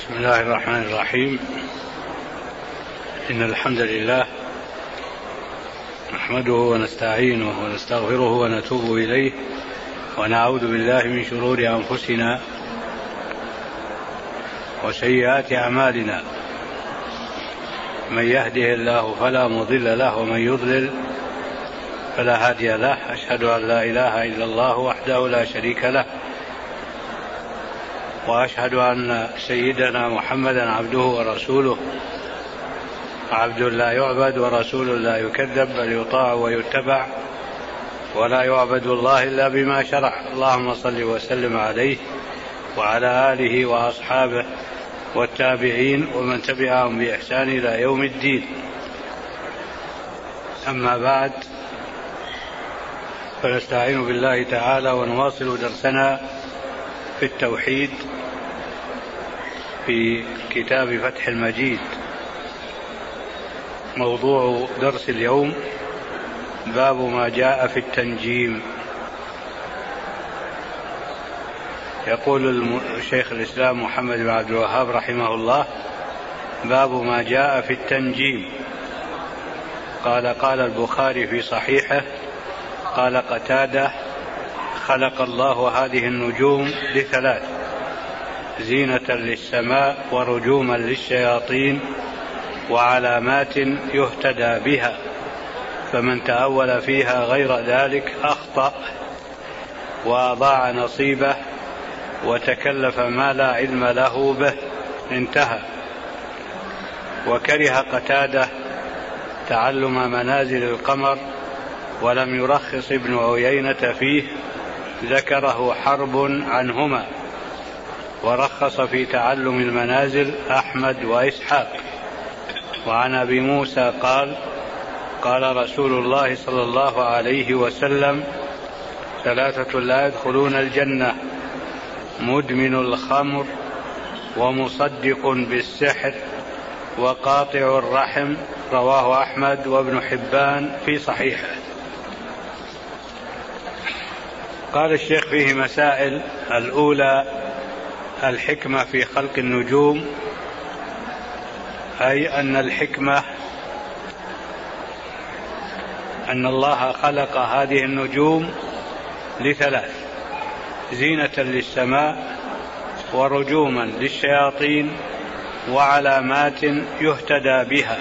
بسم الله الرحمن الرحيم. إن الحمد لله نحمده ونستعينه ونستغفره ونتوب إليه ونعوذ بالله من شرور أنفسنا وسيئات أعمالنا. من يهده الله فلا مضل له ومن يضلل فلا هادي له. أشهد أن لا إله إلا الله وحده لا شريك له، وأشهد أن سيدنا محمدا عبده ورسوله، عبد لا يعبد ورسول لا يكذب، بل يطاع ويتبع، ولا يعبد الله إلا بما شرع. اللهم صل وسلم عليه وعلى آله وأصحابه والتابعين ومن تبعهم بإحسان إلى يوم الدين. أما بعد، فنستعين بالله تعالى ونواصل درسنا في التوحيد في كتاب فتح المجيد. موضوع درس اليوم باب ما جاء في التنجيم. يقول الشيخ الإسلام محمد بن عبد الوهاب رحمه الله: باب ما جاء في التنجيم. قال البخاري في صحيحه: قال قتادة: خلق الله هذه النجوم لثلاث: زينة للسماء ورجوما للشياطين وعلامات يهتدى بها، فمن تأول فيها غير ذلك أخطأ وأضاع نصيبه وتكلف ما لا علم له به. انتهى. وكره قتادة تعلم منازل القمر ولم يرخص ابن عيينة فيه، ذكره حرب عنهما، ورخص في تعلم المنازل أحمد وإسحاق. وعن أبي موسى قال رسول الله صلى الله عليه وسلم: ثلاثة لا يدخلون الجنة: مدمن الخمر، ومصدق بالسحر، وقاطع الرحم. رواه أحمد وابن حبان في صحيحه. قال الشيخ فيه مسائل. الأولى: الحكمة في خلق النجوم، أي أن الحكمة أن الله خلق هذه النجوم لثلاث: زينة للسماء، ورجوما للشياطين، وعلامات يهتدى بها.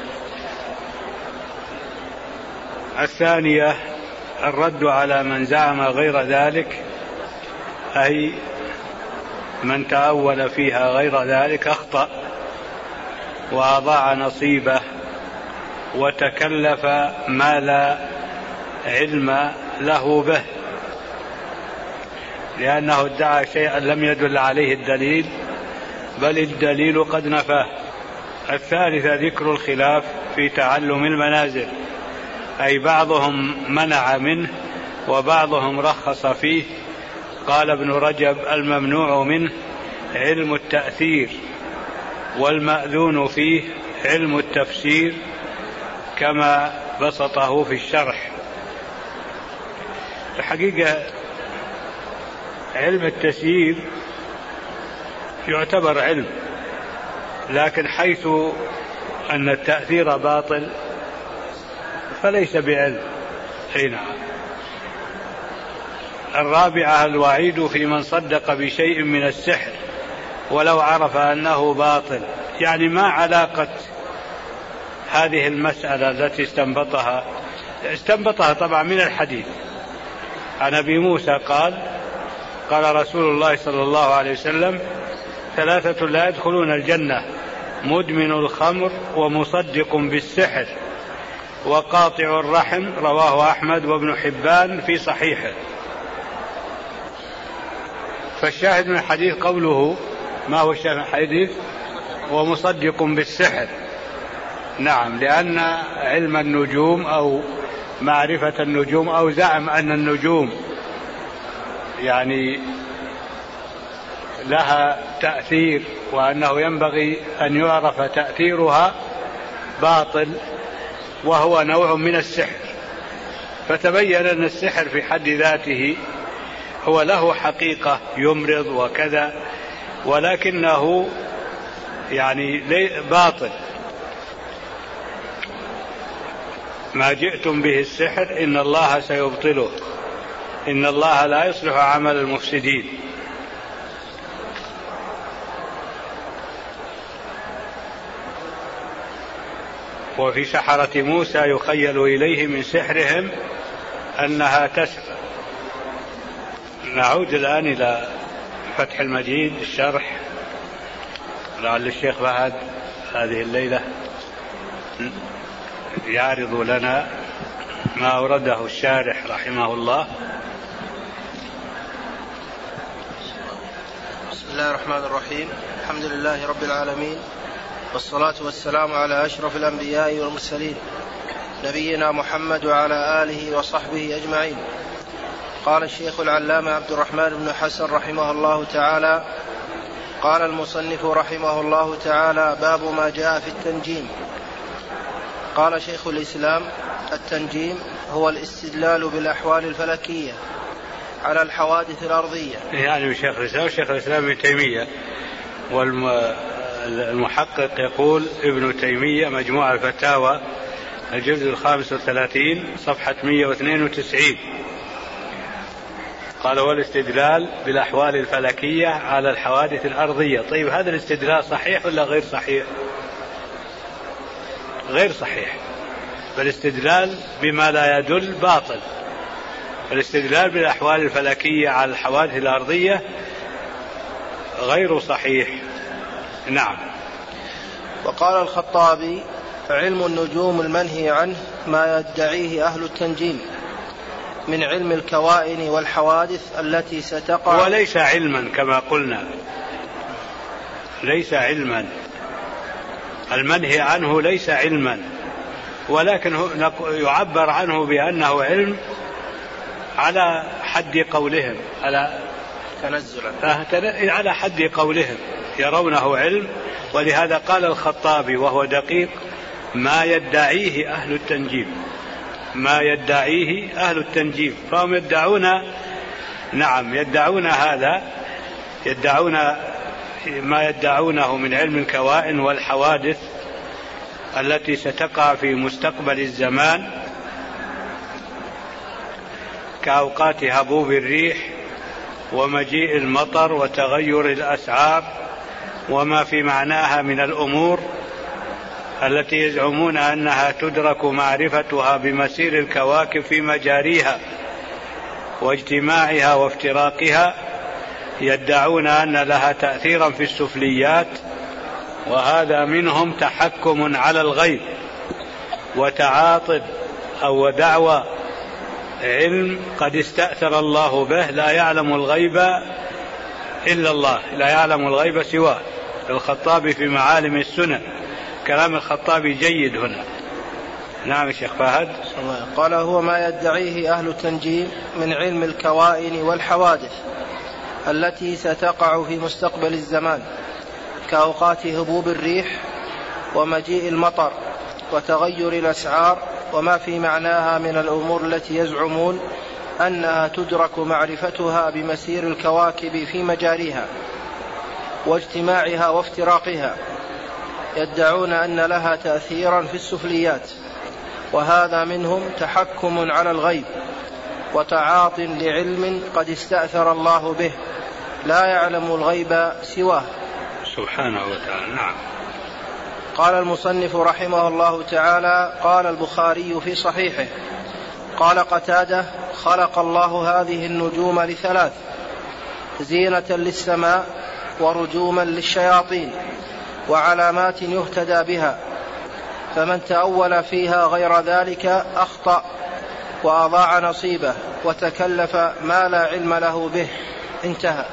الثانية: الرد على من زعم غير ذلك، أي من تأول فيها غير ذلك أخطأ وأضاع نصيبه وتكلف ما لا علم له به، لأنه ادعى شيئا لم يدل عليه الدليل، بل الدليل قد نفاه. الثالثة: ذكر الخلاف في تعلم المنازل، أي بعضهم منع منه وبعضهم رخص فيه. قال ابن رجب: الممنوع منه علم التأثير، والمأذون فيه علم التفسير، كما بسطه في الشرح. الحقيقة علم التسيير يعتبر علم، لكن حيث أن التأثير باطل فليس بعلم. نعم. الرابعة: الوعيد في من صدق بشيء من السحر ولو عرف أنه باطل. يعني ما علاقة هذه المسألة التي استنبطها طبعا من الحديث. عن أبي موسى قال رسول الله صلى الله عليه وسلم: ثلاثة لا يدخلون الجنة: مدمن الخمر، ومصدق بالسحر، وقاطع الرحم. رواه أحمد وابن حبان في صحيحه. فالشاهد من الحديث قوله: ما هو الشاهد من الحديث؟ ومصدق بالسحر. نعم، لأن علم النجوم أو معرفة النجوم أو زعم أن النجوم يعني لها تأثير وأنه ينبغي أن يعرف تأثيرها باطل، وهو نوع من السحر. فتبين أن السحر في حد ذاته هو له حقيقة يمرض وكذا، ولكنه يعني باطل. ما جئتم به السحر إن الله سيبطله، إن الله لا يصلح عمل المفسدين. وفي سحرة موسى يخيل إليه من سحرهم أنها تسعى. نعود الآن إلى فتح المجيد الشرح، لعل الشيخ فهد هذه الليلة يعرض لنا ما أورده الشارح رحمه الله. بسم الله الرحمن الرحيم. الحمد لله رب العالمين، والصلاة والسلام على أشرف الأنبياء والمرسلين نبينا محمد وعلى آله وصحبه أجمعين. قال الشيخ العلامة عبد الرحمن بن حسن رحمه الله تعالى: قال المصنف رحمه الله تعالى: باب ما جاء في التنجيم. قال شيخ الإسلام: التنجيم هو الاستدلال بالأحوال الفلكية على الحوادث الأرضية. يعني شيخ الإسلام ابن تيمية، والمحقق يقول ابن تيمية مجموع الفتاوى الجزء 35 صفحة 192. قال: والاستدلال بالأحوال الفلكية على الحوادث الأرضية. طيب، هذا الاستدلال صحيح ولا غير صحيح؟ غير صحيح. فالاستدلال بما لا يدل باطل. الاستدلال بالأحوال الفلكية على الحوادث الأرضية غير صحيح. نعم. وقال الخطابي: علم النجوم المنهي عنه ما يدعيه أهل التنجيم من علم الكوائن والحوادث التي ستقع. وليس علما كما قلنا، ليس علما. المنهي عنه ليس علما، ولكن يعبر عنه بأنه علم على حد قولهم، على حد قولهم يرونه علم. ولهذا قال الخطابي وهو دقيق: ما يدعيه أهل التنجيم، ما يدعيه أهل التنجيم. فهم يدعون، نعم يدعون هذا، يدعون ما يدعونه من علم الكوائن والحوادث التي ستقع في مستقبل الزمان، كأوقات هبوب الريح ومجيء المطر وتغير الأسعار وما في معناها من الأمور التي يزعمون أنها تدرك معرفتها بمسير الكواكب في مجاريها واجتماعها وافتراقها. يدعون أن لها تأثيرا في السفليات، وهذا منهم تحكم على الغيب وتعاطف أو دعوى علم قد استأثر الله به، لا يعلم الغيب إلا الله، لا يعلم الغيب سواه. الخطابي في معالم السنن، كلام الخطابي جيد هنا. نعم الشيخ فهد. قال: هو ما يدعيه أهل التنجيم من علم الكوائن والحوادث التي ستقع في مستقبل الزمان، كأوقات هبوب الريح ومجيء المطر وتغير الأسعار وما في معناها من الأمور التي يزعمون أنها تدرك معرفتها بمسير الكواكب في مجاريها واجتماعها وافتراقها. يدعون أن لها تأثيرا في السفليات، وهذا منهم تحكم على الغيب وتعاط لعلم قد استأثر الله به، لا يعلم الغيب سواه سبحانه وتعالى. نعم. قال المصنف رحمه الله تعالى: قال البخاري في صحيحه: قال قتادة: خلق الله هذه النجوم لثلاث: زينة للسماء، ورجوما للشياطين، وعلامات يهتدى بها، فمن تأول فيها غير ذلك أخطأ وأضاع نصيبه وتكلف ما لا علم له به. انتهى.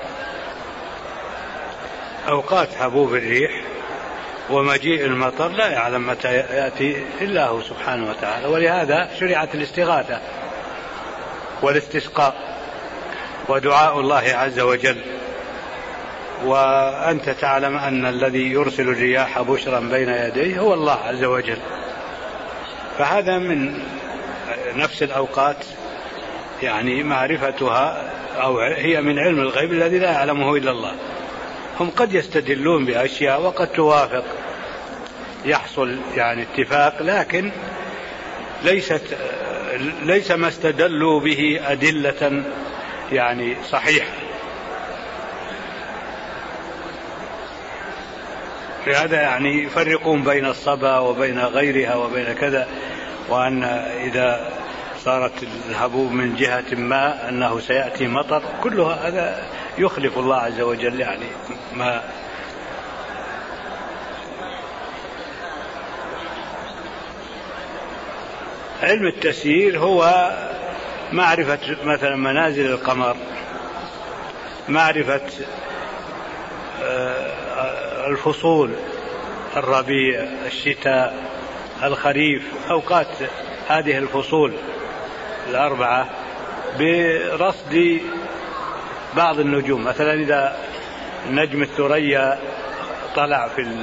أوقات هبوب الريح ومجيء المطر لا يعلم متى يأتي إلا هو سبحانه وتعالى، ولهذا شرعت الاستغاثة والاستسقاء ودعاء الله عز وجل. وأنت تعلم أن الذي يرسل الرياح بشرا بين يديه هو الله عز وجل، فهذا من نفس الأوقات يعني معرفتها، أو هي من علم الغيب الذي لا يعلمه إلا الله. هم قد يستدلون بأشياء وقد توافق، يحصل يعني اتفاق، لكن ليس ما استدلوا به أدلة يعني صحيحة. لهذا يعني يفرقون بين الصبا وبين غيرها وبين كذا، وأن إذا صارت الهبوب من جهة ما أنه سيأتي مطر، كلها هذا يخلف الله عز وجل. يعني ما علم التسيير هو معرفة مثلا منازل القمر، معرفة الفصول، الربيع، الشتاء، الخريف، أوقات هذه الفصول الأربعة برصد بعض النجوم. مثلا إذا نجم الثريا طلع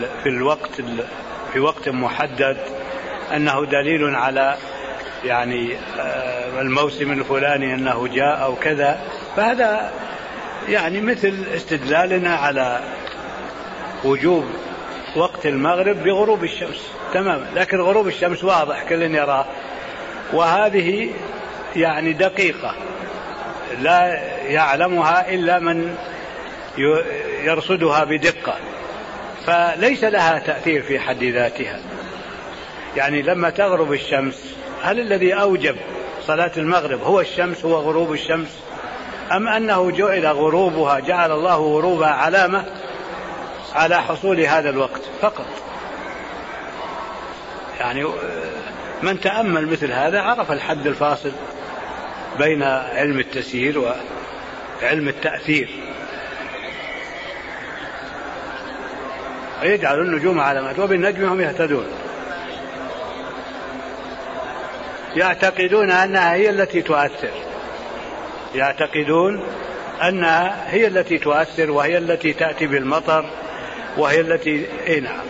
في وقت محدد أنه دليل على يعني الموسم الفلاني أنه جاء أو كذا، فهذا يعني مثل استدلالنا على وجوب وقت المغرب بغروب الشمس تماما. لكن غروب الشمس واضح كل يراه، وهذه يعني دقيقة لا يعلمها إلا من يرصدها بدقة، فليس لها تأثير في حد ذاتها. يعني لما تغرب الشمس، هل الذي أوجب صلاة المغرب هو الشمس، هو غروب الشمس، أم أنه جعل الله غروبها علامة على حصول هذا الوقت فقط؟ يعني من تأمل مثل هذا عرف الحد الفاصل بين علم التسيير وعلم التأثير. يجعل النجوم علامات وبالنجم هم يهتدون. يعتقدون أنها هي التي تؤثر، يعتقدون أنها هي التي تؤثر وهي التي تأتي بالمطر وهي التي نعم.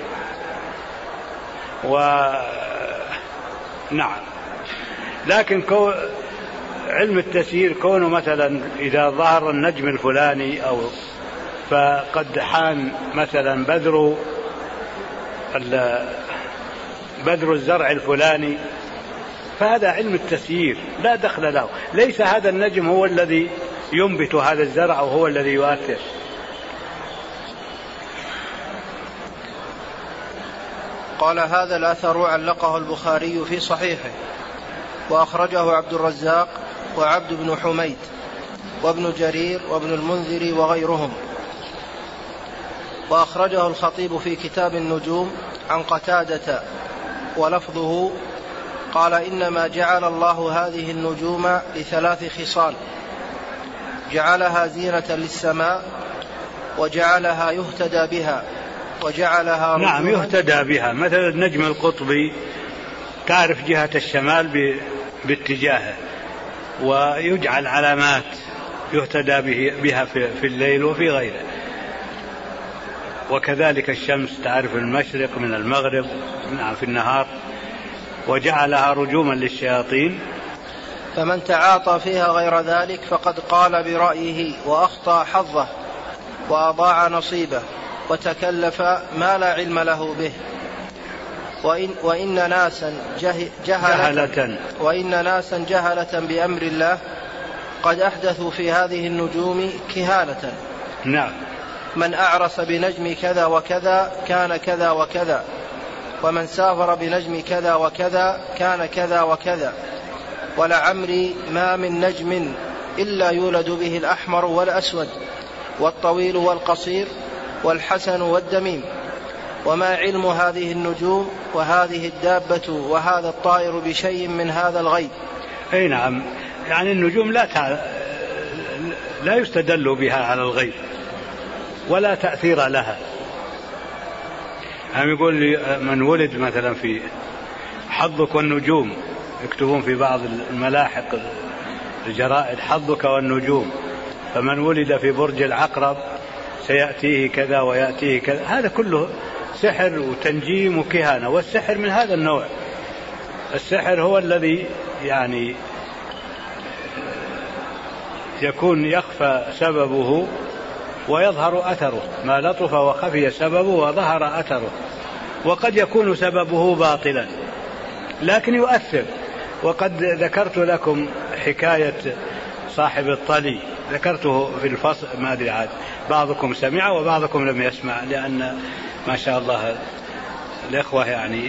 نعم. لكن علم التسيير كونه مثلا إذا ظهر النجم الفلاني أو فقد حان مثلا بذر الزرع الفلاني، فهذا علم التسيير لا دخل له. ليس هذا النجم هو الذي ينبت هذا الزرع أو هو الذي يؤثر. قال هذا الأثر علقه البخاري في صحيحه، وأخرجه عبد الرزاق وعبد بن حميد وابن جرير وابن المنذر وغيرهم، وأخرجه الخطيب في كتاب النجوم عن قتادة ولفظه قال إنما جعل الله هذه النجوم لثلاث خصال: جعلها زينة للسماء، وجعلها يهتدى بها، وجعلها نعم يهتدى بها. مثل النجم القطبي تعرف جهة الشمال باتجاهه، ويجعل علامات يهتدى بها في الليل وفي غيره. وكذلك الشمس تعرف المشرق من المغرب في النهار، وجعلها رجوما للشياطين. فمن تعاطى فيها غير ذلك فقد قال برأيه وأخطأ حظه وأضاع نصيبه وتكلف ما لا علم له به. وإن ناسا جهلة بأمر الله قد أحدثوا في هذه النجوم كهانة. نعم. من أعرس بنجم كذا وكذا كان كذا وكذا، ومن سافر بنجم كذا وكذا كان كذا وكذا، ولعمري ما من نجم إلا يولد به الأحمر والأسود والطويل والقصير والحسن والدميم، وما علم هذه النجوم وهذه الدابة وهذا الطائر بشيء من هذا الغيب. أي نعم. يعني النجوم لا يستدل بها على الغيب ولا تأثير لها. هم يقول لي من ولد مثلا في حظك والنجوم، يكتبون في بعض الملاحق الجرائد حظك والنجوم، فمن ولد في برج العقرب سيأتيه كذا ويأتيه كذا. هذا كله سحر وتنجيم وكهانة، والسحر من هذا النوع. السحر هو الذي يعني يكون يخفى سببه ويظهر أثره، ما لطف وخفي سببه وظهر أثره، وقد يكون سببه باطلا لكن يؤثر. وقد ذكرت لكم حكاية صاحب الطلي، ذكرته في الفصل، ما أدري عاد بعضكم سمع وبعضكم لم يسمع، لأن ما شاء الله الإخوة يعني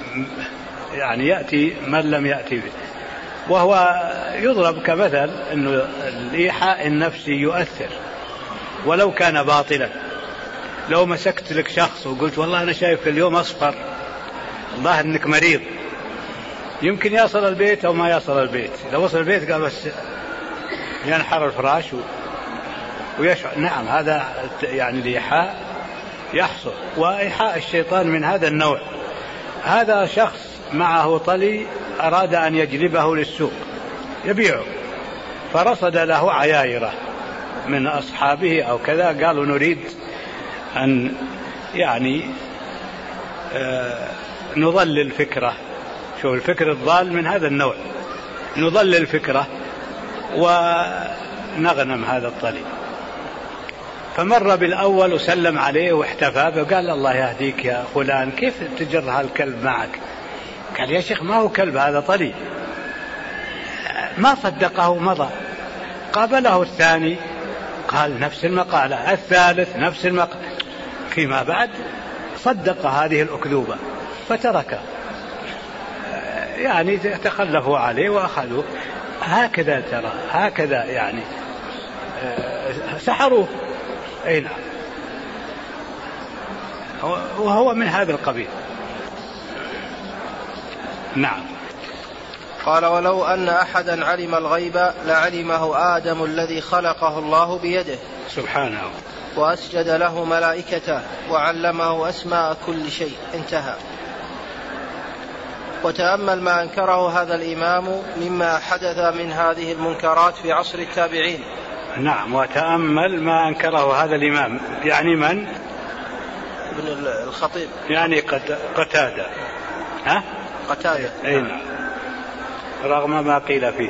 يأتي من لم يأتي به. وهو يضرب كمثل أنه الإيحاء النفسي يؤثر ولو كان باطلا. لو مسكت لك شخص وقلت والله أنا شايف اليوم أصفر، الله أنك مريض، يمكن يصل البيت أو ما يصل البيت. لو وصل البيت قال بس ينحر الفراش ويشعر. نعم، هذا يعني الإيحاء يحصل، وإيحاء الشيطان من هذا النوع. هذا شخص معه طلي أراد أن يجلبه للسوق يبيعه، فرصد له عيائره من أصحابه أو كذا، قالوا نريد أن يعني نضلل فكرة. شوف الفكر الضال من هذا النوع، نضلل فكرة ونغنم هذا الطلي. فمر بالأول وسلم عليه واحتفى وقال الله يهديك يا فلان، كيف تجر هالكلب معك؟ قال يا شيخ ما هو كلب، هذا طلي. ما صدقه، مضى. قابله الثاني قال نفس المقالة، الثالث نفس المقالة، فيما بعد صدق هذه الأكذوبة فتركه. يعني تخلفوا عليه وأخذوا. هكذا ترى، هكذا يعني سحروه. أي نعم، وهو من هذا القبيل. نعم. قال ولو أن أحدا علم الغيب لعلمه آدم الذي خلقه الله بيده سبحانه، وأسجد له ملائكته وعلمه أسماء كل شيء. انتهى. وتأمل ما أنكره هذا الإمام مما حدث من هذه المنكرات في عصر التابعين. نعم، وتأمل ما أنكره هذا الإمام، يعني من؟ ابن الخطيب، يعني قتادة. ها؟ قتادة. أي نعم، رغم ما قيل فيه.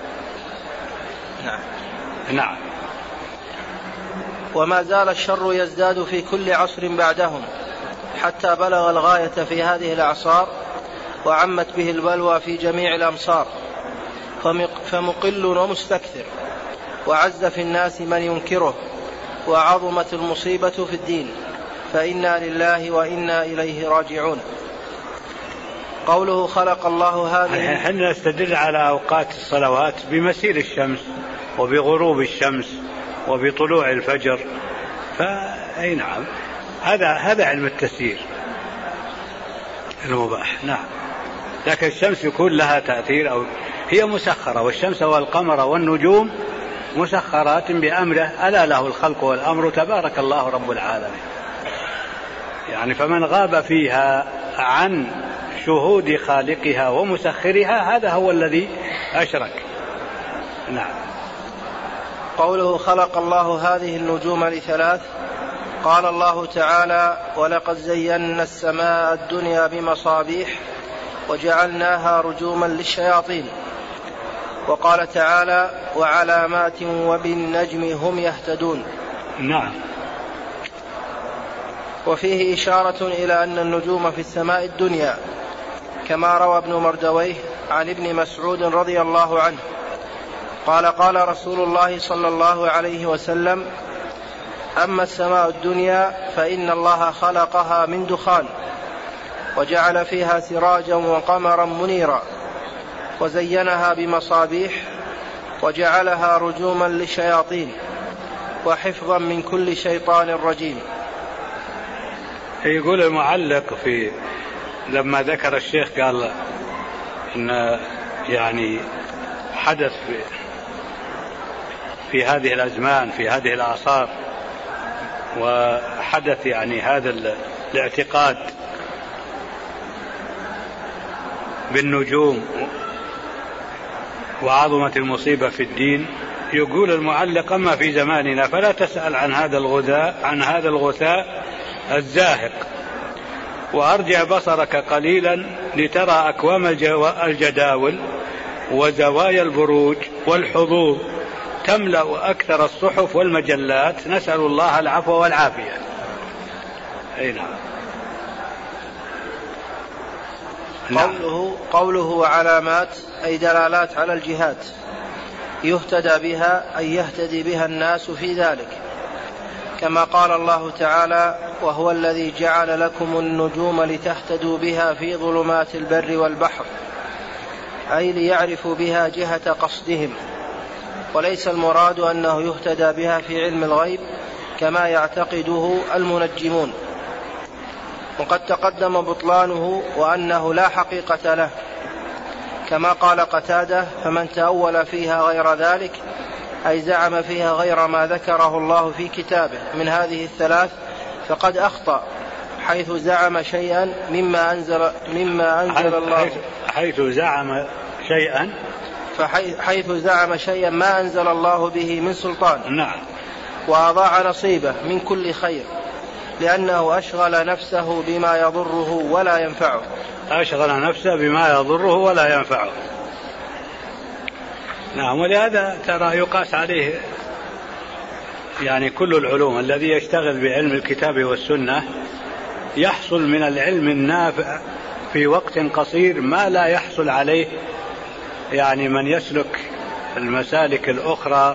نعم. نعم. وما زال الشر يزداد في كل عصر بعدهم حتى بلغ الغاية في هذه الأعصار، وعمت به البلوى في جميع الأمصار، فمقل ومستكثر، وعز في الناس من ينكره، وعظمت المصيبة في الدين، فإنا لله وإنا إليه راجعون. قوله خلق الله هذه. احنا نستدل على أوقات الصلوات بمسير الشمس وبغروب الشمس وبطلوع الفجر، فأي نعم، هذا علم التسيير المباح. نعم، لكن الشمس يكون لها تأثير أو هي مسخرة، والشمس والقمر والنجوم مسخرات بأمره، ألا له الخلق والأمر تبارك الله رب العالمين. يعني فمن غاب فيها عن شهود خالقها ومسخرها هذا هو الذي أشرك. نعم. قوله خلق الله هذه النجوم لثلاث. قال الله تعالى ولقد زينا السماء الدنيا بمصابيح وجعلناها رجوما للشياطين. وقال تعالى وعلامات وبالنجم هم يهتدون. نعم. وفيه إشارة إلى أن النجوم في السماء الدنيا، كما روى ابن مردويه عن ابن مسعود رضي الله عنه قال قال رسول الله صلى الله عليه وسلم أما السماء الدنيا فإن الله خلقها من دخان وجعل فيها سراجا وقمرا منيرا وزينها بمصابيح وجعلها رجوما للشياطين وحفظا من كل شيطان رجيم. يقول المعلق في لما ذكر الشيخ قال إن يعني حدث في هذه الأزمان في هذه الأعصار، وحدث يعني هذا الاعتقاد بالنجوم وعظمت المصيبة في الدين. يقول المعلق أما في زماننا فلا تسأل عن هذا الغثاء الزاهق، وأرجع بصرك قليلا لترى أكوام الجداول وزوايا البروج والحظوظ تملأ أكثر الصحف والمجلات، نسأل الله العفو والعافية. أي نعم. قوله وعلامات أي دلالات على الجهات يهتدى بها أي يهتدي بها الناس في ذلك، كما قال الله تعالى: وهو الذي جعل لكم النجوم لتهتدوا بها في ظلمات البر والبحر، أي ليعرفوا بها جهة قصدهم، وليس المراد أنه يهتدى بها في علم الغيب كما يعتقده المنجمون، وقد تقدم بطلانه وأنه لا حقيقة له، كما قال قتادة: فمن تأول فيها غير ذلك أي زعم فيها غير ما ذكره الله في كتابه من هذه الثلاث فقد أخطأ، حيث زعم شيئا مما أنزل الله، حيث زعم شيئا ما أنزل الله به من سلطان. نعم. وأضاع نصيبه من كل خير، لأنه أشغل نفسه بما يضره ولا ينفعه. أشغل نفسه بما يضره ولا ينفعه. نعم. ولهذا ترى يقاس عليه يعني كل العلوم. الذي يشتغل بعلم الكتاب والسنة يحصل من العلم النافع في وقت قصير ما لا يحصل عليه يعني من يسلك المسالك الأخرى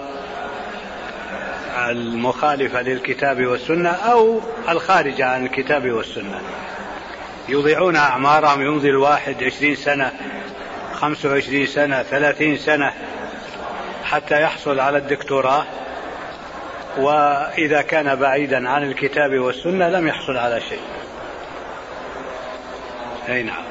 المخالفة للكتاب والسنة أو الخارجة عن الكتاب والسنة. يضيعون أعمارهم، يمضي الواحد 20 سنة 25 سنة 30 سنة حتى يحصل على الدكتوراه، وإذا كان بعيدا عن الكتاب والسنة لم يحصل على شيء. أي نعم.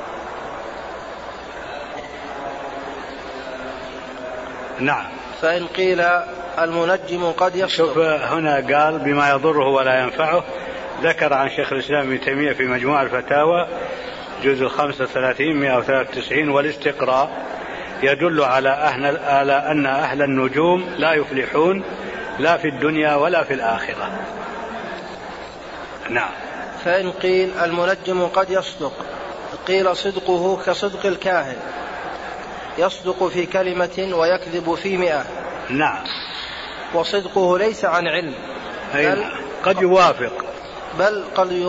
نعم. فإن قيل المنجم قد يصدق. شوف هنا قال بما يضره ولا ينفعه، ذكر عن شيخ الإسلام ابن تيمية في مجموع الفتاوى جزء 35 193: والاستقراء يدل على أن أهل النجوم لا يفلحون لا في الدنيا ولا في الآخرة. نعم. فإن قيل المنجم قد يصدق، قيل صدقه كصدق الكاهن، يصدق في كلمة ويكذب في 100. نعم. وصدقه ليس عن علم، بل قد يوافق، بل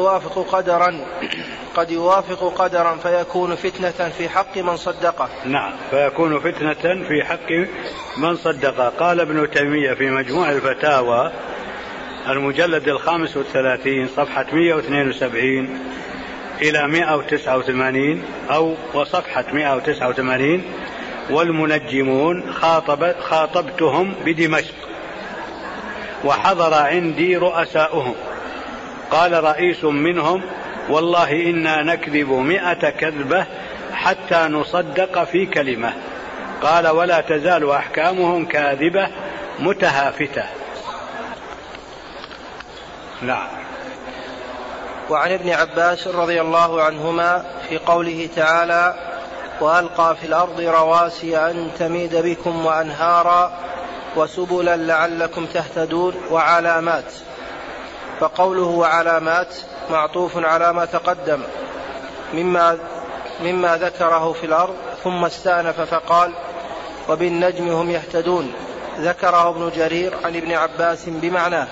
قد يوافق قدرا فيكون فتنة في حق من صدقه. نعم. فيكون فتنة في حق من صدقه. قال ابن تيمية في مجموع الفتاوى المجلد 35 صفحة 172 إلى 189 أو وصفحة 189: والمنجمون خاطبتهم بدمشق وحضر عندي رؤساؤهم، قال رئيس منهم: والله إنا نكذب 100 كذبة حتى نصدق في كلمة. قال: ولا تزال أحكامهم كاذبة متهافتة. نعم. وعن ابن عباس رضي الله عنهما في قوله تعالى: وألقى في الأرض رواسي أن تميد بكم وأنهارا وسبلا لعلكم تهتدون وعلامات. فقوله وعلامات معطوف على ما تقدم مما ذكره في الأرض، ثم استأنف فقال: وبالنجم هم يهتدون. ذكره ابن جرير عن ابن عباس بمعناه.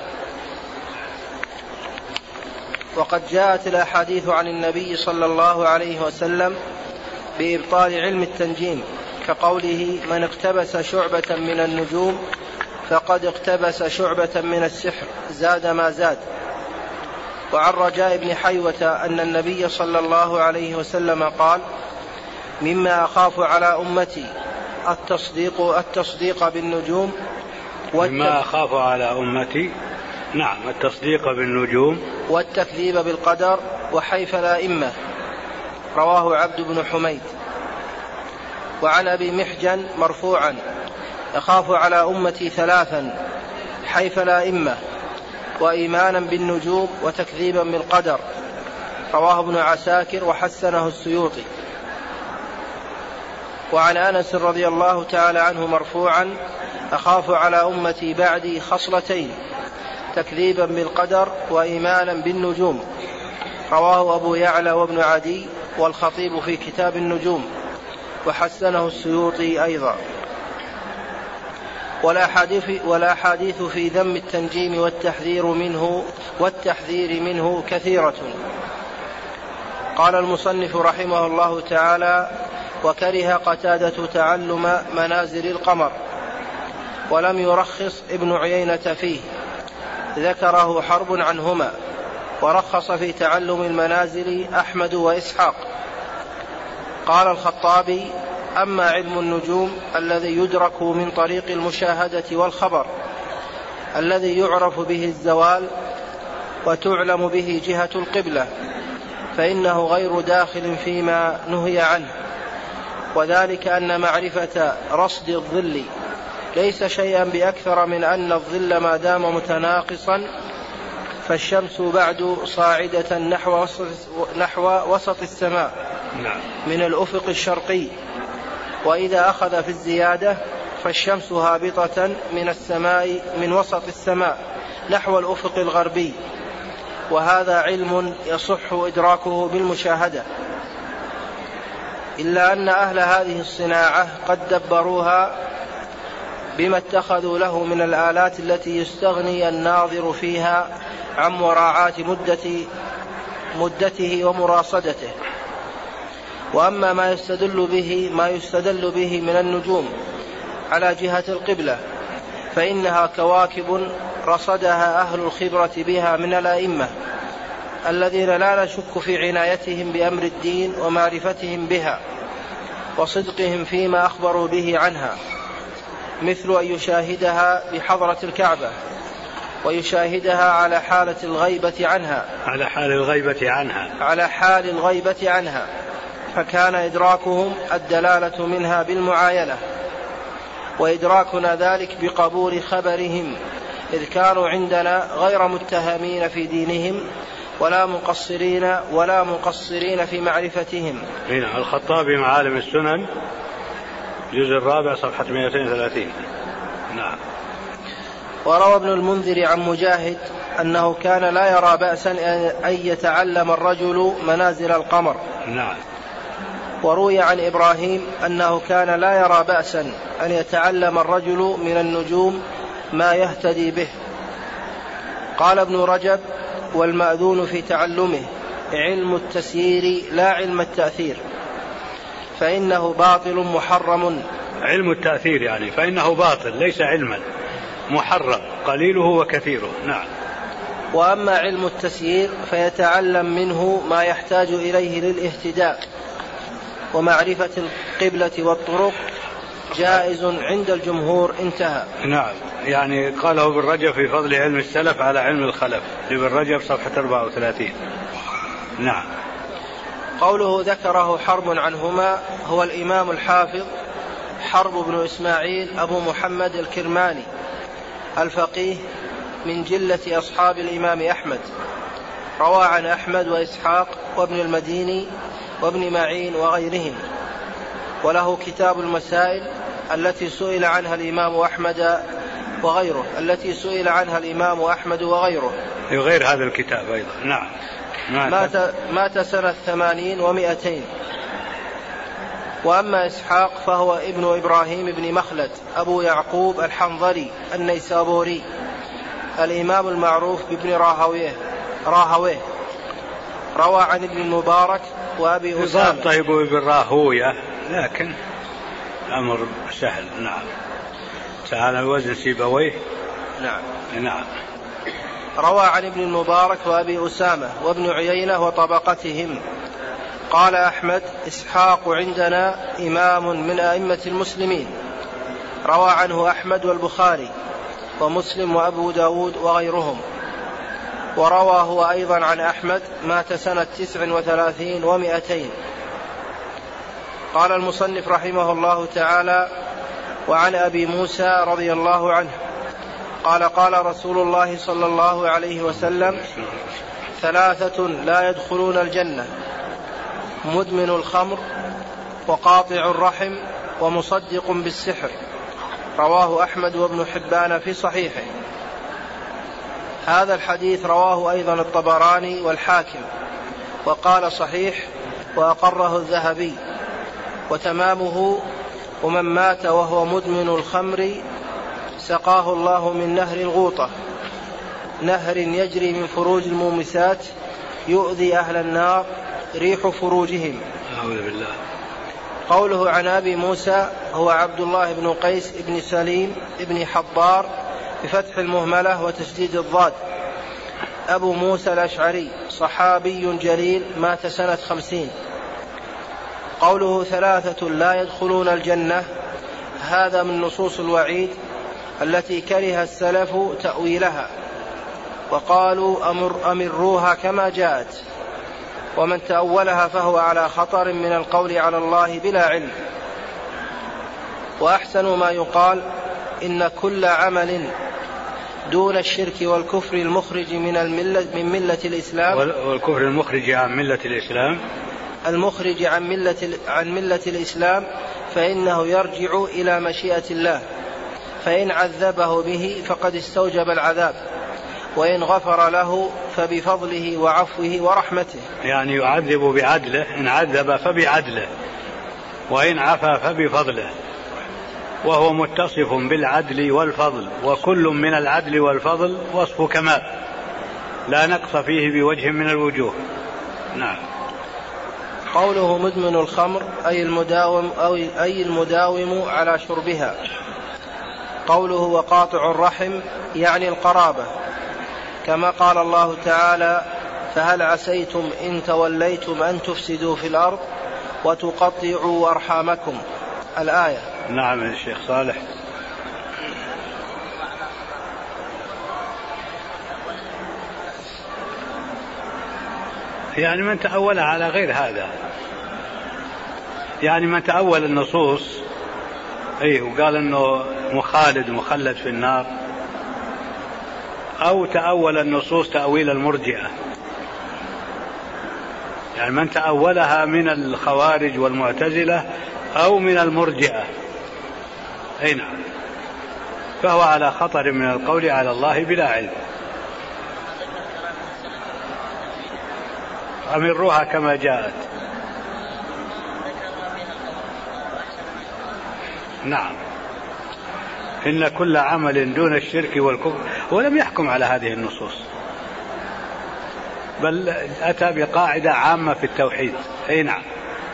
وقد جاءت الأحاديث عن النبي صلى الله عليه وسلم بإبطال علم التنجيم، كقوله: من اقتبس شعبة من النجوم فقد اقتبس شعبة من السحر زاد ما زاد. وعن رجاء بن حيوة أن النبي صلى الله عليه وسلم قال: مما أخاف على أمتي التصديق بالنجوم مما أخاف على أمتي. نعم. التصديق بالنجوم والتكذيب بالقدر وحيف الأئمة. رواه عبد بن حميد. وعن أبي محجن مرفوعا: أخاف على أمتي 3: حيف الأئمة، وإيمانا بالنجوم، وتكذيبا بالقدر. رواه ابن عساكر وحسنه السيوطي. وعن أنس رضي الله تعالى عنه مرفوعا: أخاف على أمتي بعدي 2: تكذيبا بالقدر وإيمانا بالنجوم. رواه أبو يعلى وابن عدي والخطيب في كتاب النجوم، وحسنه السيوطي أيضا. والأحاديث في ذم التنجيم والتحذير منه كثيرة. قال المصنف رحمه الله تعالى: وكره قتادة تعلم منازل القمر، ولم يرخص ابن عيينة فيه، ذكره حرب عنهما، ورخص في تعلم المنازل أحمد وإسحاق. قال الخطابي: أما علم النجوم الذي يدرك من طريق المشاهدة والخبر، الذي يعرف به الزوال وتعلم به جهة القبلة، فإنه غير داخل فيما نهي عنه، وذلك أن معرفة رصد الظل ليس شيئا بأكثر من أن الظل ما دام متناقصا فالشمس بعد صاعدة نحو وسط السماء من الأفق الشرقي، وإذا أخذ في الزيادة فالشمس هابطة من السماء من وسط السماء نحو الأفق الغربي، وهذا علم يصح إدراكه بالمشاهدة، إلا أن أهل هذه الصناعة قد دبروها بما اتخذوا له من الآلات التي يستغني الناظر فيها عن مراعاة مدته ومراصدته. وأما ما يستدل به من النجوم على جهة القبلة فإنها كواكب رصدها أهل الخبرة بها من الأئمة الذين لا نشك في عنايتهم بأمر الدين ومعرفتهم بها وصدقهم فيما أخبروا به عنها، مثل أن يشاهدها بحضرة الكعبة، ويشاهدها على حال الغيبة عنها، فكان إدراكهم الدلالة منها بالمعاينة، وإدراكنا ذلك بقبول خبرهم، إذ كانوا عندنا غير متهمين في دينهم ولا مقصرين في معرفتهم. هنا الخطابي معالم السنن جزء الرابع صفحة 230. نعم. وروى ابن المنذر عن مجاهد أنه كان لا يرى بأسا أن يتعلم الرجل منازل القمر. نعم. وروي عن إبراهيم أنه كان لا يرى بأسا أن يتعلم الرجل من النجوم ما يهتدي به. قال ابن رجب: والمأذون في تعلمه علم التسيير لا علم التأثير، فإنه باطل محرم. علم التأثير يعني فإنه باطل، ليس علما، محرم قليله وكثيره. نعم. وأما علم التسيير فيتعلم منه ما يحتاج إليه للاهتداء ومعرفة القبلة والطرق، جائز عند الجمهور. انتهى. نعم. يعني قاله ابن رجب في فضل علم السلف على علم الخلف، ابن رجب صفحة 34. نعم. قوله ذكره حرب عنهما هو الإمام الحافظ حرب بن إسماعيل أبو محمد الكرماني الفقيه من جلة أصحاب الإمام أحمد، روى عن أحمد وإسحاق وابن المديني وابن معين وغيرهم، وله كتاب المسائل التي سئل عنها الإمام أحمد وغيره غير هذا الكتاب أيضا. نعم. مات سنة 80 و200. وأما إسحاق فهو ابن إبراهيم بن مخلد أبو يعقوب الحنظلي النيسابوري الإمام المعروف بابن راهويه، روى عن ابن المبارك وأبي أسامة. طيب ابن راهويه لكن أمر سهل. نعم. سهل الوزن سيبويه. نعم. روى عن ابن المبارك وأبي أسامة وابن عيينة وطبقتهم. قال أحمد: إسحاق عندنا إمام من أئمة المسلمين، روى عنه أحمد والبخاري ومسلم وأبو داود وغيرهم. وروى هو أيضا عن أحمد، مات سنة 39 و200. قال المصنف رحمه الله تعالى: وعن أبي موسى رضي الله عنه قال: قال رسول الله صلى الله عليه وسلم: 3 لا يدخلون الجنة: مدمن الخمر، وقاطع الرحم، ومصدق بالسحر. رواه أحمد وابن حبان في صحيحه. هذا الحديث رواه أيضا الطبراني والحاكم، وقال صحيح، وأقره سقاه الله من نهر الغوطة، نهر يجري من فروج المومسات يؤذي أهل النار ريح فروجهم. أعوذ بالله. قوله عن أبي موسى هو عبد الله بن قيس بن سليم بن حضار بفتح المهملة وتشديد الضاد، أبو موسى الأشعري، صحابي جليل، مات سنة 50. قوله 3 لا يدخلون الجنة، هذا من نصوص الوعيد التي كره السلف تأويلها وقالوا أمروها كما جاءت، ومن تأولها فهو على خطر من القول على الله بلا علم. وأحسن ما يقال إن كل عمل دون الشرك والكفر المخرج من ملة الإسلام، والكفر المخرج عن ملة الإسلام، المخرج عن ملة الإسلام، فإنه يرجع إلى مشيئة الله، فإن عذبه به فقد استوجب العذاب، وإن غفر له فبفضله وعفوه ورحمته. يعني يعذب بعدله، إن عذب فبعدله، وإن عفا فبفضله، وهو متصف بالعدل والفضل، وكل من العدل والفضل وصف كمال لا نقص فيه بوجه من الوجوه. نعم. قوله مدمن الخمر أي المداوم على شربها. قوله وقاطع الرحم يعني القرابة، كما قال الله تعالى فهل عسيتم إن توليتم أن تفسدوا في الأرض وتقطعوا أرحامكم، الآية. نعم يا شيخ صالح. يعني من تأولها على غير هذا، يعني من تأول النصوص وقال انه مخلد في النار، او تأول النصوص تأويل المرجئة، يعني من تأولها من الخوارج والمعتزلة او من المرجئة، نعم، فهو على خطر من القول على الله بلا علم. أمروها كما جاءت. نعم. إن كل عمل دون الشرك والكفر، ولم يحكم على هذه النصوص، بل أتى بقاعدة عامة في التوحيد، نعم،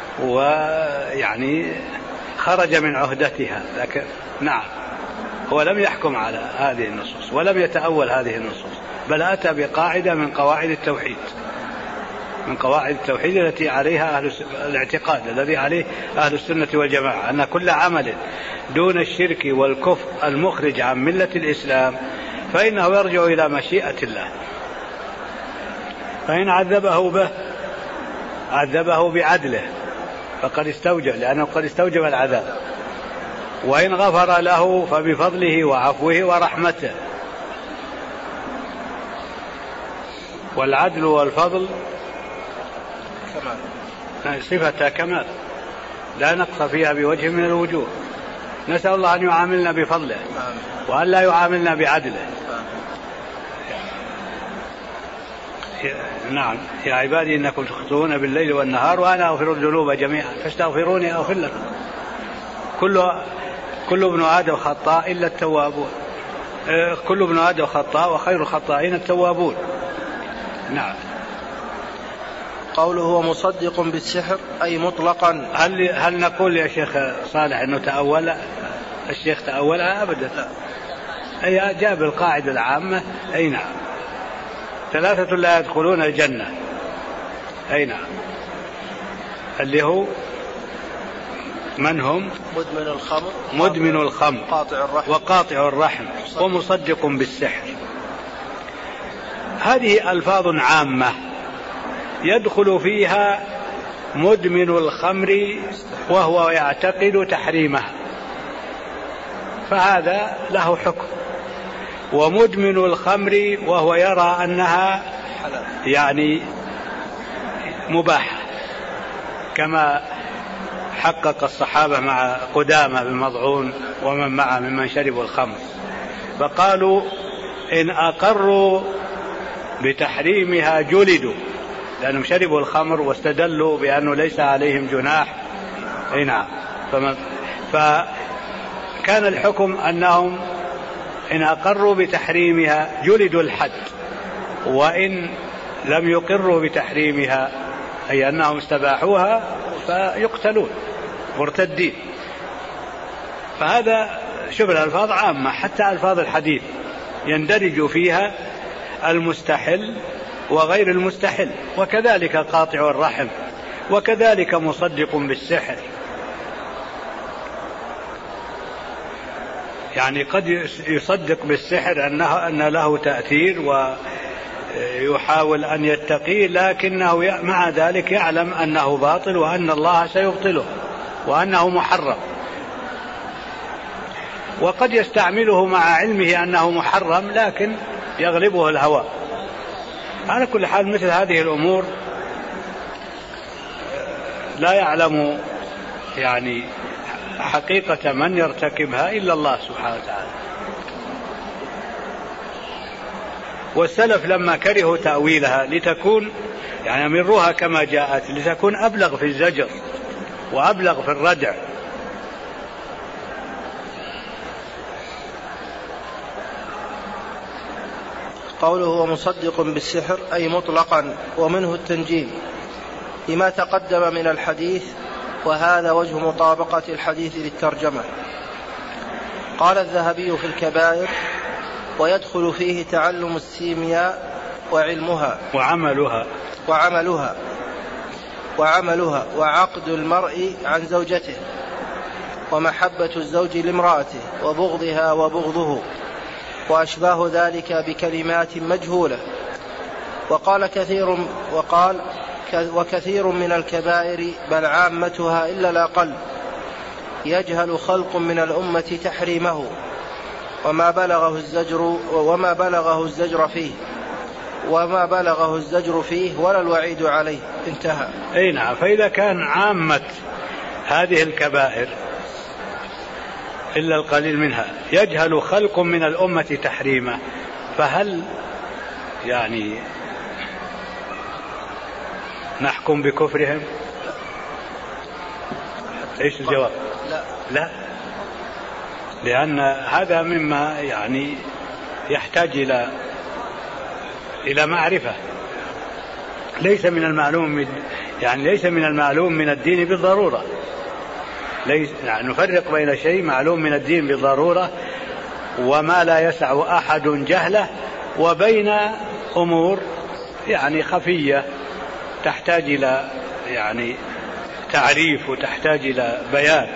ويعني خرج من عهدتها، لكن نعم هو لم يحكم على هذه النصوص ولم يتأول هذه النصوص، بل أتى بقاعدة من قواعد التوحيد، من قواعد التوحيد التي عليها الاعتقاد الذي عليه أهل السنة والجماعة، أن كل عمل دون الشرك والكفر المخرج عن ملة الإسلام فإنه يرجع إلى مشيئة الله، فإن عذبه به عذبه بعدله فقد استوجب، لأنه قد استوجب العذاب، وإن غفر له فبفضله وعفوه ورحمته. والعدل والفضل صفة كمال لا نقص فيها بوجه من الوجوه. نسأل الله أن يعاملنا بفضله وأن لا يعاملنا بعدله. نعم. يا عبادي إنكم تخطئون بالليل والنهار وأنا أغفر الذنوب جميعا فاستغفروني أغفر لكم. كل ابن آدم خطاء إلا التوابون، كل ابن آدم خطاء وخير الخطائين التوابون. نعم. قوله ومصدق بالسحر أي مطلقا. هل نقول يا شيخ صالح أنه تأول؟ الشيخ تأولها أبدا، أي جاب القاعدة العامة. أي نعم. 3 لا يدخلون الجنة، أي نعم، اللي هو من هم؟ مدمن الخمر وقاطع الرحم ومصدق بالسحر. هذه ألفاظ عامة يدخل فيها مدمن الخمر وهو يعتقد تحريمها، فهذا له حكم، ومدمن الخمر وهو يرى أنها يعني مباحة، كما حقق الصحابة مع قدامى بن مضعون ومن معه ممن شربوا الخمر، فقالوا إن أقروا بتحريمها جلدوا، لأنهم شربوا الخمر واستدلوا بأنه ليس عليهم جناح. نعم. فكان الحكم أنهم إن أقروا بتحريمها جلدوا الحد، وإن لم يقروا بتحريمها أي أنهم استباحوها فيقتلون مرتدين. فهذا شبه الألفاظ عامة، حتى ألفاظ الحديث يندرج فيها المستحل وغير المستحل، وكذلك قاطع الرحم، وكذلك مصدق بالسحر. يعني قد يصدق بالسحر أن له تأثير ويحاول أن يتقيه، لكنه مع ذلك يعلم أنه باطل وأن الله سيبطله وأنه محرم، وقد يستعمله مع علمه أنه محرم لكن يغلبه الهوى. على كل حال مثل هذه الأمور لا يعلم يعني حقيقة من يرتكبها إلا الله سبحانه وتعالى. والسلف لما كرهوا تأويلها لتكون يعني أمروها كما جاءت لتكون أبلغ في الزجر وأبلغ في الردع. قوله ومصدق بالسحر أي مطلقا، ومنه التنجيم لما تقدم من الحديث، وهذا وجه مطابقة الحديث للترجمة. قال الذهبي في الكبائر: ويدخل فيه تعلم السيمياء وعلمها وعملها وعقد المرء عن زوجته، ومحبة الزوج لامرأته، وبغضها وبغضه، وأشباه ذلك بكلمات مجهولة. وكثير من الكبائر بل عامتها إلا الأقل يجهل خلق من الأمة تحريمه وما بلغه الزجر فيه ولا الوعيد عليه. انتهى. أي نعم. فإذا كان عامة هذه الكبائر إلا القليل منها يجهل خلق من الأمة تحريمه، فهل يعني نحكم بكفرهم؟ ايش الجواب؟ لا، لأن هذا مما يعني يحتاج إلى معرفة. ليس من المعلوم من الدين بالضرورة. يعني نفرق بين شيء معلوم من الدين بالضرورة وما لا يسع أحد جهله، وبين أمور يعني خفية تحتاج إلى يعني تعريف وتحتاج إلى بيان.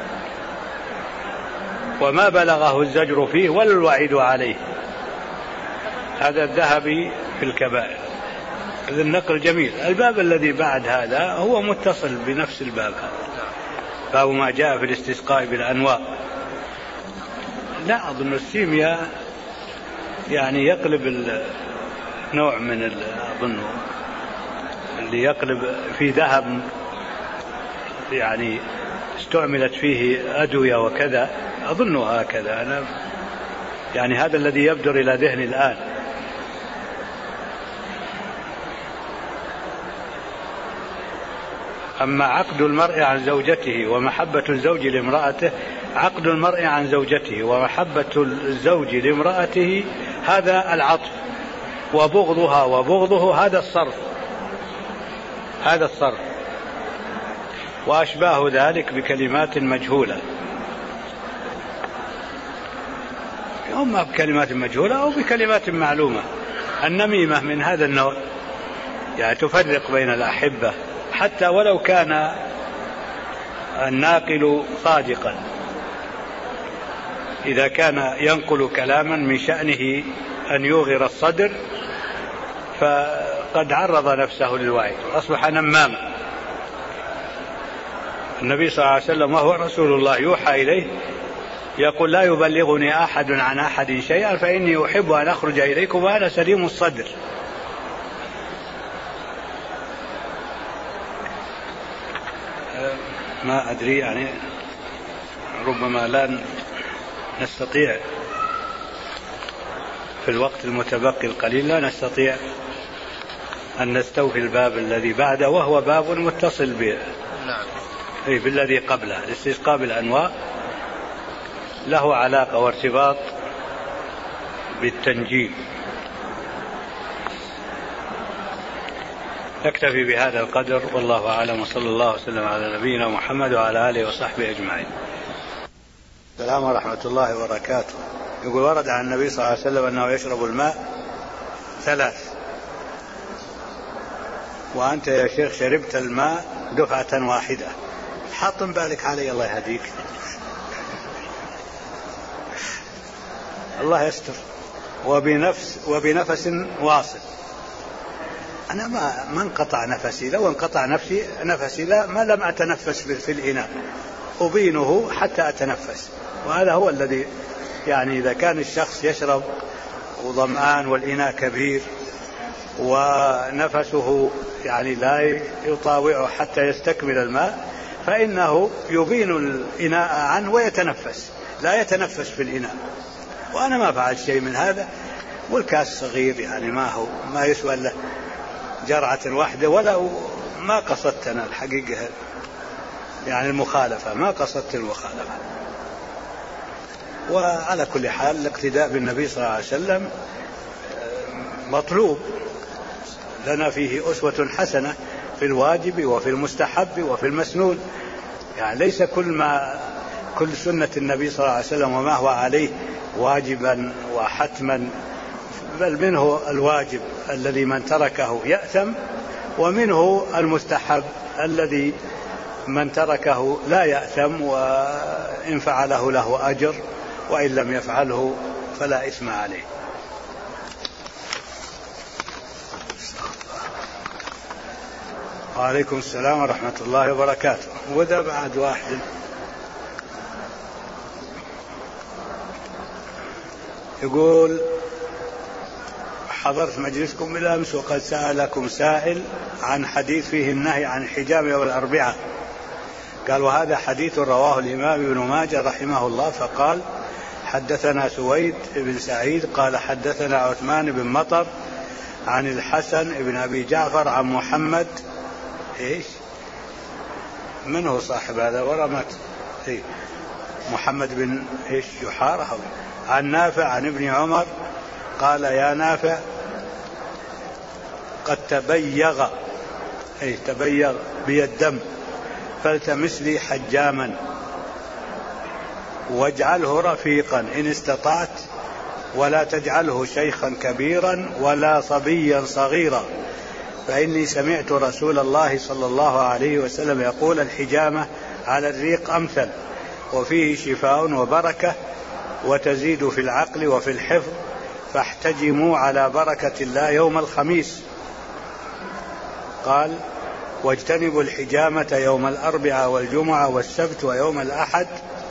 وما بلغه الزجر فيه ولا الوعيد عليه، هذا الذهبي في الكبائر. هذا النقل جميل. الباب الذي بعد هذا هو متصل بنفس الباب هذا، باب ما جاء في الاستسقاء بالأنواء. لا أظن السيمياء يعني يقلب نوع من أظن اللي يقلب في ذهب يعني استعملت فيه أدوية وكذا، أظن هكذا أنا يعني هذا الذي يبدر إلى ذهني الآن. أما عقد المرء عن زوجته ومحبة الزوج لامرأته، عقد المرء عن زوجته ومحبة الزوج لامرأته هذا العطف، وبغضها وبغضه هذا الصرف، وأشباه ذلك بكلمات مجهولة، إما بكلمات مجهولة أو بكلمات معلومة. النميمة من هذا النوع، يعني تفرق بين الأحبة حتى ولو كان الناقل صادقا، إذا كان ينقل كلاما من شأنه أن يوغر الصدر فقد عرض نفسه للوعيد، أصبح نماما. النبي صلى الله عليه وسلم وهو رسول الله يوحى إليه يقول: لا يبلغني أحد عن أحد شيئا فإني أحب أن أخرج إليكم وأنا سليم الصدر. ما أدري يعني ربما لا نستطيع في الوقت المتبقي القليل لا نستطيع أن نستوفي الباب الذي بعده، وهو باب متصل به بالذي قبله. الاستسقاء بالأنواء له علاقة وارتباط بالتنجيم. نكتفي بهذا القدر، والله أعلم، وصلى الله وسلم على نبينا محمد وعلى آله وصحبه أجمعين. السلام ورحمة الله وبركاته. يقول ورد عن النبي صلى الله عليه وسلم أنه يشرب الماء 3، وأنت يا شيخ شربت الماء دفعة واحدة، حاطم بالك علي الله يهديك. الله يستر. وبنفس واصل. أنا ما انقطع نفسي، لو انقطع نفسي ما لم أتنفس في الإناء، أبينه حتى أتنفس. وهذا هو الذي يعني إذا كان الشخص يشرب وظمآن والإناء كبير ونفسه يعني لا يطاوعه حتى يستكمل الماء، فإنه يبين الإناء عنه ويتنفس، لا يتنفس في الإناء. وأنا ما فعلت شيء من هذا، والكاس صغير يعني ما يسوى له جرعة واحدة، ولا ما قصدت أنا الحقيقة يعني المخالفة، ما قصدت المخالفة. وعلى كل حال الاقتداء بالنبي صلى الله عليه وسلم مطلوب لنا، فيه أسوة حسنة في الواجب وفي المستحب وفي المسنون. يعني ليس كل سنة النبي صلى الله عليه وسلم وما هو عليه واجبا وحتما، بل منه الواجب الذي من تركه يأثم، ومنه المستحب الذي من تركه لا يأثم، وإن فعله له أجر، وإن لم يفعله فلا إثم عليه. وعليكم السلام ورحمة الله وبركاته. وذا بعد واحد يقول حضرت مجلسكم بالأمس وقد سألكم سائل عن حديث فيه النهي عن الحجام يوم الأربعاء، قال وهذا حديث رواه الإمام ابن ماجه رحمه الله، فقال حدثنا سويد بن سعيد قال حدثنا عثمان بن مطر عن الحسن بن أبي جعفر عن محمد من هو صاحب هذا ورمت محمد بن يحارة عن نافع عن ابن عمر قال يا نافع قد تبيغ بي الدم فالتمس لي حجاما واجعله رفيقا إن استطعت، ولا تجعله شيخا كبيرا ولا صبيا صغيرا، فإني سمعت رسول الله صلى الله عليه وسلم يقول الحجامة على الريق أمثل، وفيه شفاء وبركة وتزيد في العقل وفي الحفظ، فاحتجموا على بركة الله يوم الخميس. قال واجتنبوا الحجامة يوم الأربعاء والجمعة والسبت ويوم الأحد.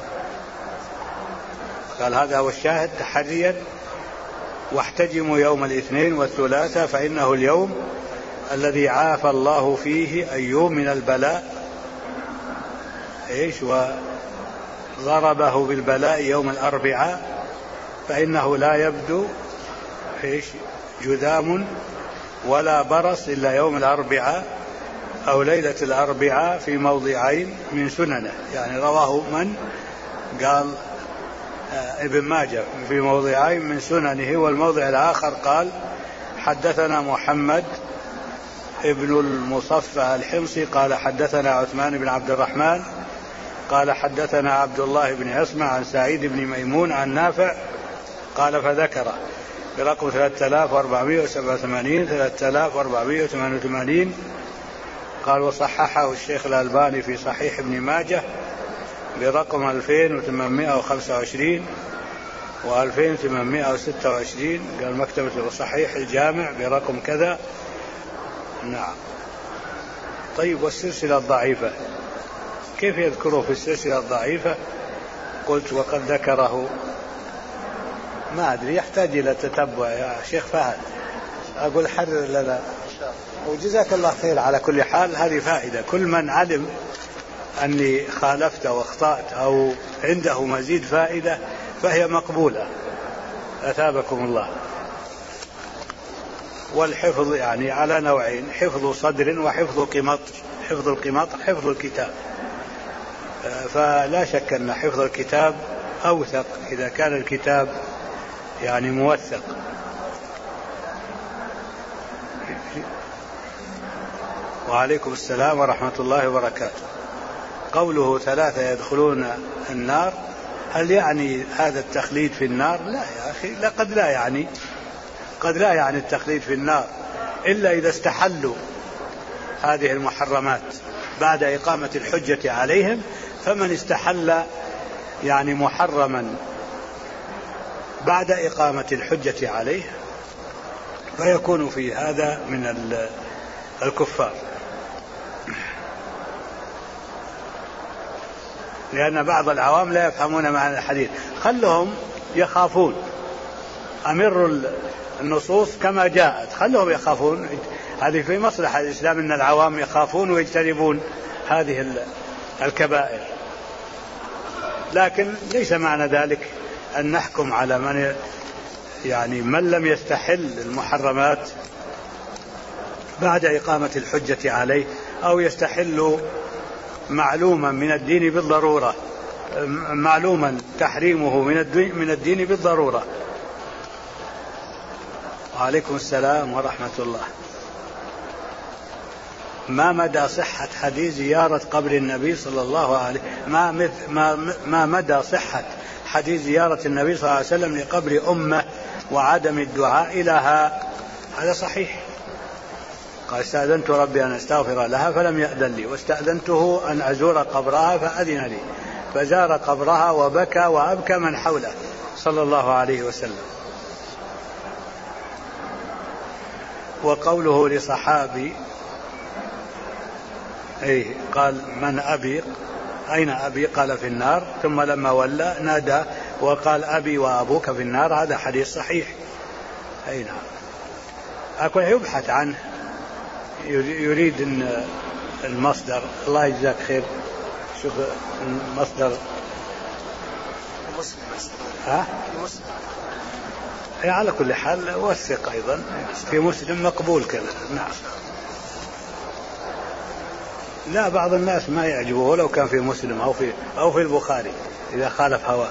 قال هذا هو الشاهد تحريا. واحتجموا يوم الاثنين والثلاثاء فإنه اليوم الذي عافى الله فيه أيوب من البلاء وضربه بالبلاء يوم الأربعاء، فإنه لا يبدو جذام ولا برص إلا يوم الأربعاء أو ليلة الأربعاء في موضعين من سننه. يعني رواه من قال ابن ماجه في موضعين من سننه، والموضع الآخر قال حدثنا محمد ابن المصفى الحمصي قال حدثنا عثمان بن عبد الرحمن قال حدثنا عبد الله بن عصمة عن سعيد بن ميمون عن نافع قال فذكر برقم 3487 3488. قال وصححه الشيخ الألباني في صحيح ابن ماجه برقم 2825 و2826. قال مكتبة صحيح الجامع برقم كذا. نعم. طيب والسلسلة الضعيفة كيف يذكره في السلسلة الضعيفة؟ قلت وقد ذكره، ما أدري، يحتاج إلى تتبع يا شيخ فهد. أقول حرر لنا وجزاك الله خير. على كل حال هذه فائدة، كل من علم أني خالفت واخطأت أو عنده مزيد فائدة فهي مقبولة. أثابكم الله. والحفظ يعني على نوعين، حفظ صدر وحفظ قمطر. حفظ القمطر حفظ الكتاب، فلا شك أن حفظ الكتاب أوثق إذا كان الكتاب يعني موثق. وعليكم السلام ورحمة الله وبركاته. قوله 3 يدخلون النار، هل يعني هذا التخليد في النار؟ لا يا أخي، قد لا يعني التخليد في النار إلا إذا استحلوا هذه المحرمات بعد إقامة الحجة عليهم. فمن استحل يعني محرما بعد إقامة الحجة عليه فيكون في هذا من الكفار، لأن بعض العوام لا يفهمون معنى الحديث. خلهم يخافون، أمر النصوص كما جاءت، خلهم يخافون. هذه في مصلحة الإسلام أن العوام يخافون ويجتنبون هذه الكبائر، لكن ليس معنى ذلك أن نحكم على من لم يستحل المحرمات بعد إقامة الحجة عليه، أو يستحل معلوما من الدين بالضرورة، معلوما تحريمه من الدين بالضرورة. وعليكم السلام ورحمة الله. ما مدى صحة حديث زيارة قبر النبي صلى الله عليه ما مدى صحة حديث زيارة النبي صلى الله عليه وسلم لقبر أمه وعدم الدعاء لها؟ هذا صحيح. قال: استأذنت ربي أن أستغفر لها فلم يأذن لي، واستأذنته أن أزور قبرها فأذن لي، فزار قبرها وبكى وأبكى من حوله صلى الله عليه وسلم. وقوله لصحابي قال: من أبي؟ أين أبي؟ قال: في النار. ثم لما ولى نادى وقال: أبي وأبوك في النار. هذا حديث صحيح. أي نعم. أكون يبحث عنه، يريد إن المصدر. الله يجزاك خير. شوف المصدر. ها؟ على كل حال وثق أيضا في مسلم مقبول كذا. نعم. لا، بعض الناس ما يعجبه ولو كان في مسلم أو في البخاري إذا خالف هواه.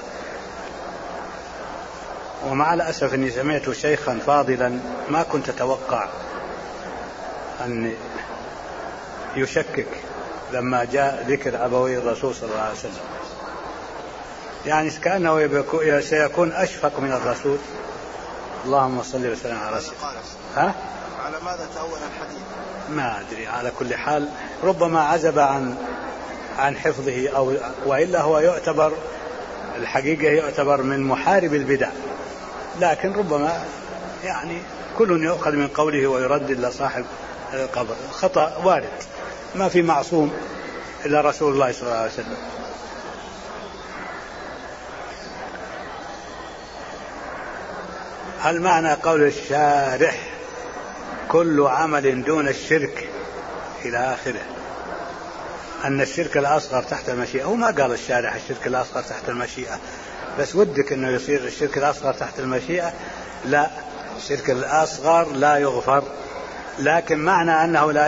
ومع الأسف أني سمعت شيخا فاضلا ما كنت أتوقع أن يشكك لما جاء ذكر أبوي الرسول صلى الله عليه وسلم، يعني كأنه سيكون أشفق من الرسول. اللهم صل وسلم على رسول. ها؟ على ماذا تأول الحديث؟ ما أدري. على كل حال ربما عزب عن حفظه، وإلا هو يعتبر الحقيقة يعتبر من محارب البدع، لكن ربما يعني كل يؤخذ من قوله ويرد إلا صاحب القبر. خطأ وارد، ما في معصوم إلا رسول الله صلى الله عليه وسلم. هل معنى قول الشارح كل عمل دون الشرك إلى آخره أن الشرك الأصغر تحت المشيئة؟ هو ما قال الشارح الشرك الأصغر تحت المشيئة، بس ودك أنه يصير الشرك الأصغر تحت المشيئة. لا، الشرك الأصغر لا يغفر، لكن معنى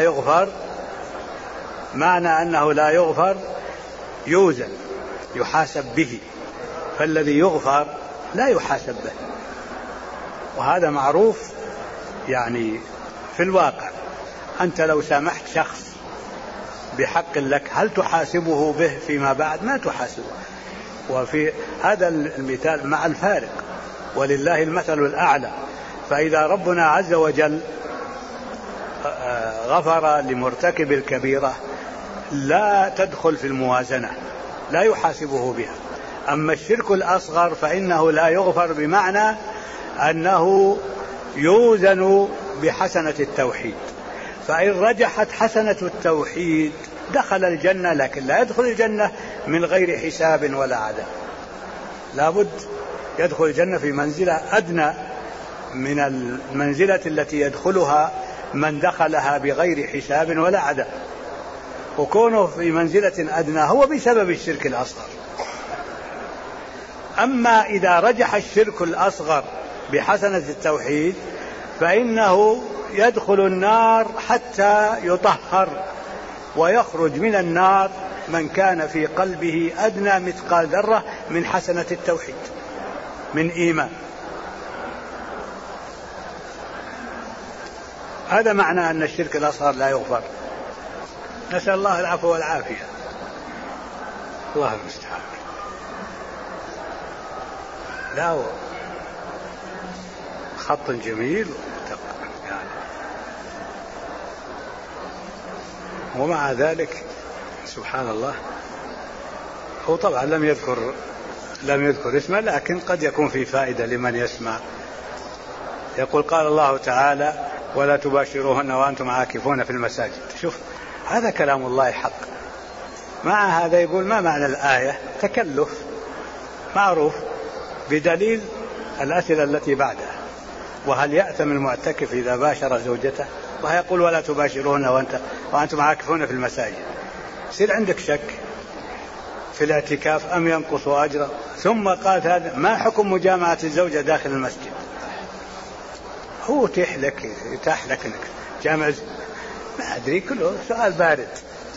أنه لا يغفر يوزن، يحاسب به، فالذي يغفر لا يحاسب به. وهذا معروف يعني في الواقع. أنت لو سامحت شخص بحق لك هل تحاسبه به فيما بعد؟ ما تحاسبه. وفي هذا المثال مع الفارق، ولله المثل الأعلى. فإذا ربنا عز وجل غفر لمرتكب الكبيرة لا تدخل في الموازنة، لا يحاسبه بها. أما الشرك الأصغر فإنه لا يغفر، بمعنى أنه يوزن بحسنة التوحيد، فإن رجحت حسنة التوحيد دخل الجنة، لكن لا يدخل الجنة من غير حساب ولا عذاب. لابد يدخل الجنة في منزلة أدنى من المنزلة التي يدخلها من دخلها بغير حساب ولا عذاب، وكونه في منزلة أدنى هو بسبب الشرك الأصغر. أما إذا رجح الشرك الأصغر بحسنة التوحيد فإنه يدخل النار حتى يطهر، ويخرج من النار من كان في قلبه أدنى مثقال ذرة من حسنة التوحيد من إيمان. هذا معنى أن الشرك الأصغر لا يغفر. نسأل الله العفو والعافية. الله المستعان. لا خط جميل يعني. ومع ذلك سبحان الله هو طبعا لم يذكر اسمه، لكن قد يكون في فائدة لمن يسمع. يقول قال الله تعالى ولا تباشروهن وأنتم عاكفون في المساجد. شوف هذا كلام الله حق. مع هذا يقول ما معنى الآية؟ تكلف معروف بدليل الأسئلة التي بعدها. وهل يأثم المعتكف إذا باشر زوجته؟ ويقول ولا تباشروهن وأنتم عاكفون في المساجد. يصير عندك شك في الاعتكاف أم ينقص أجره. ثم قال هذا ما حكم مجامعة الزوجة داخل المسجد؟ هو يتاح لك انك جامع، ما أدري، كله سؤال بارد.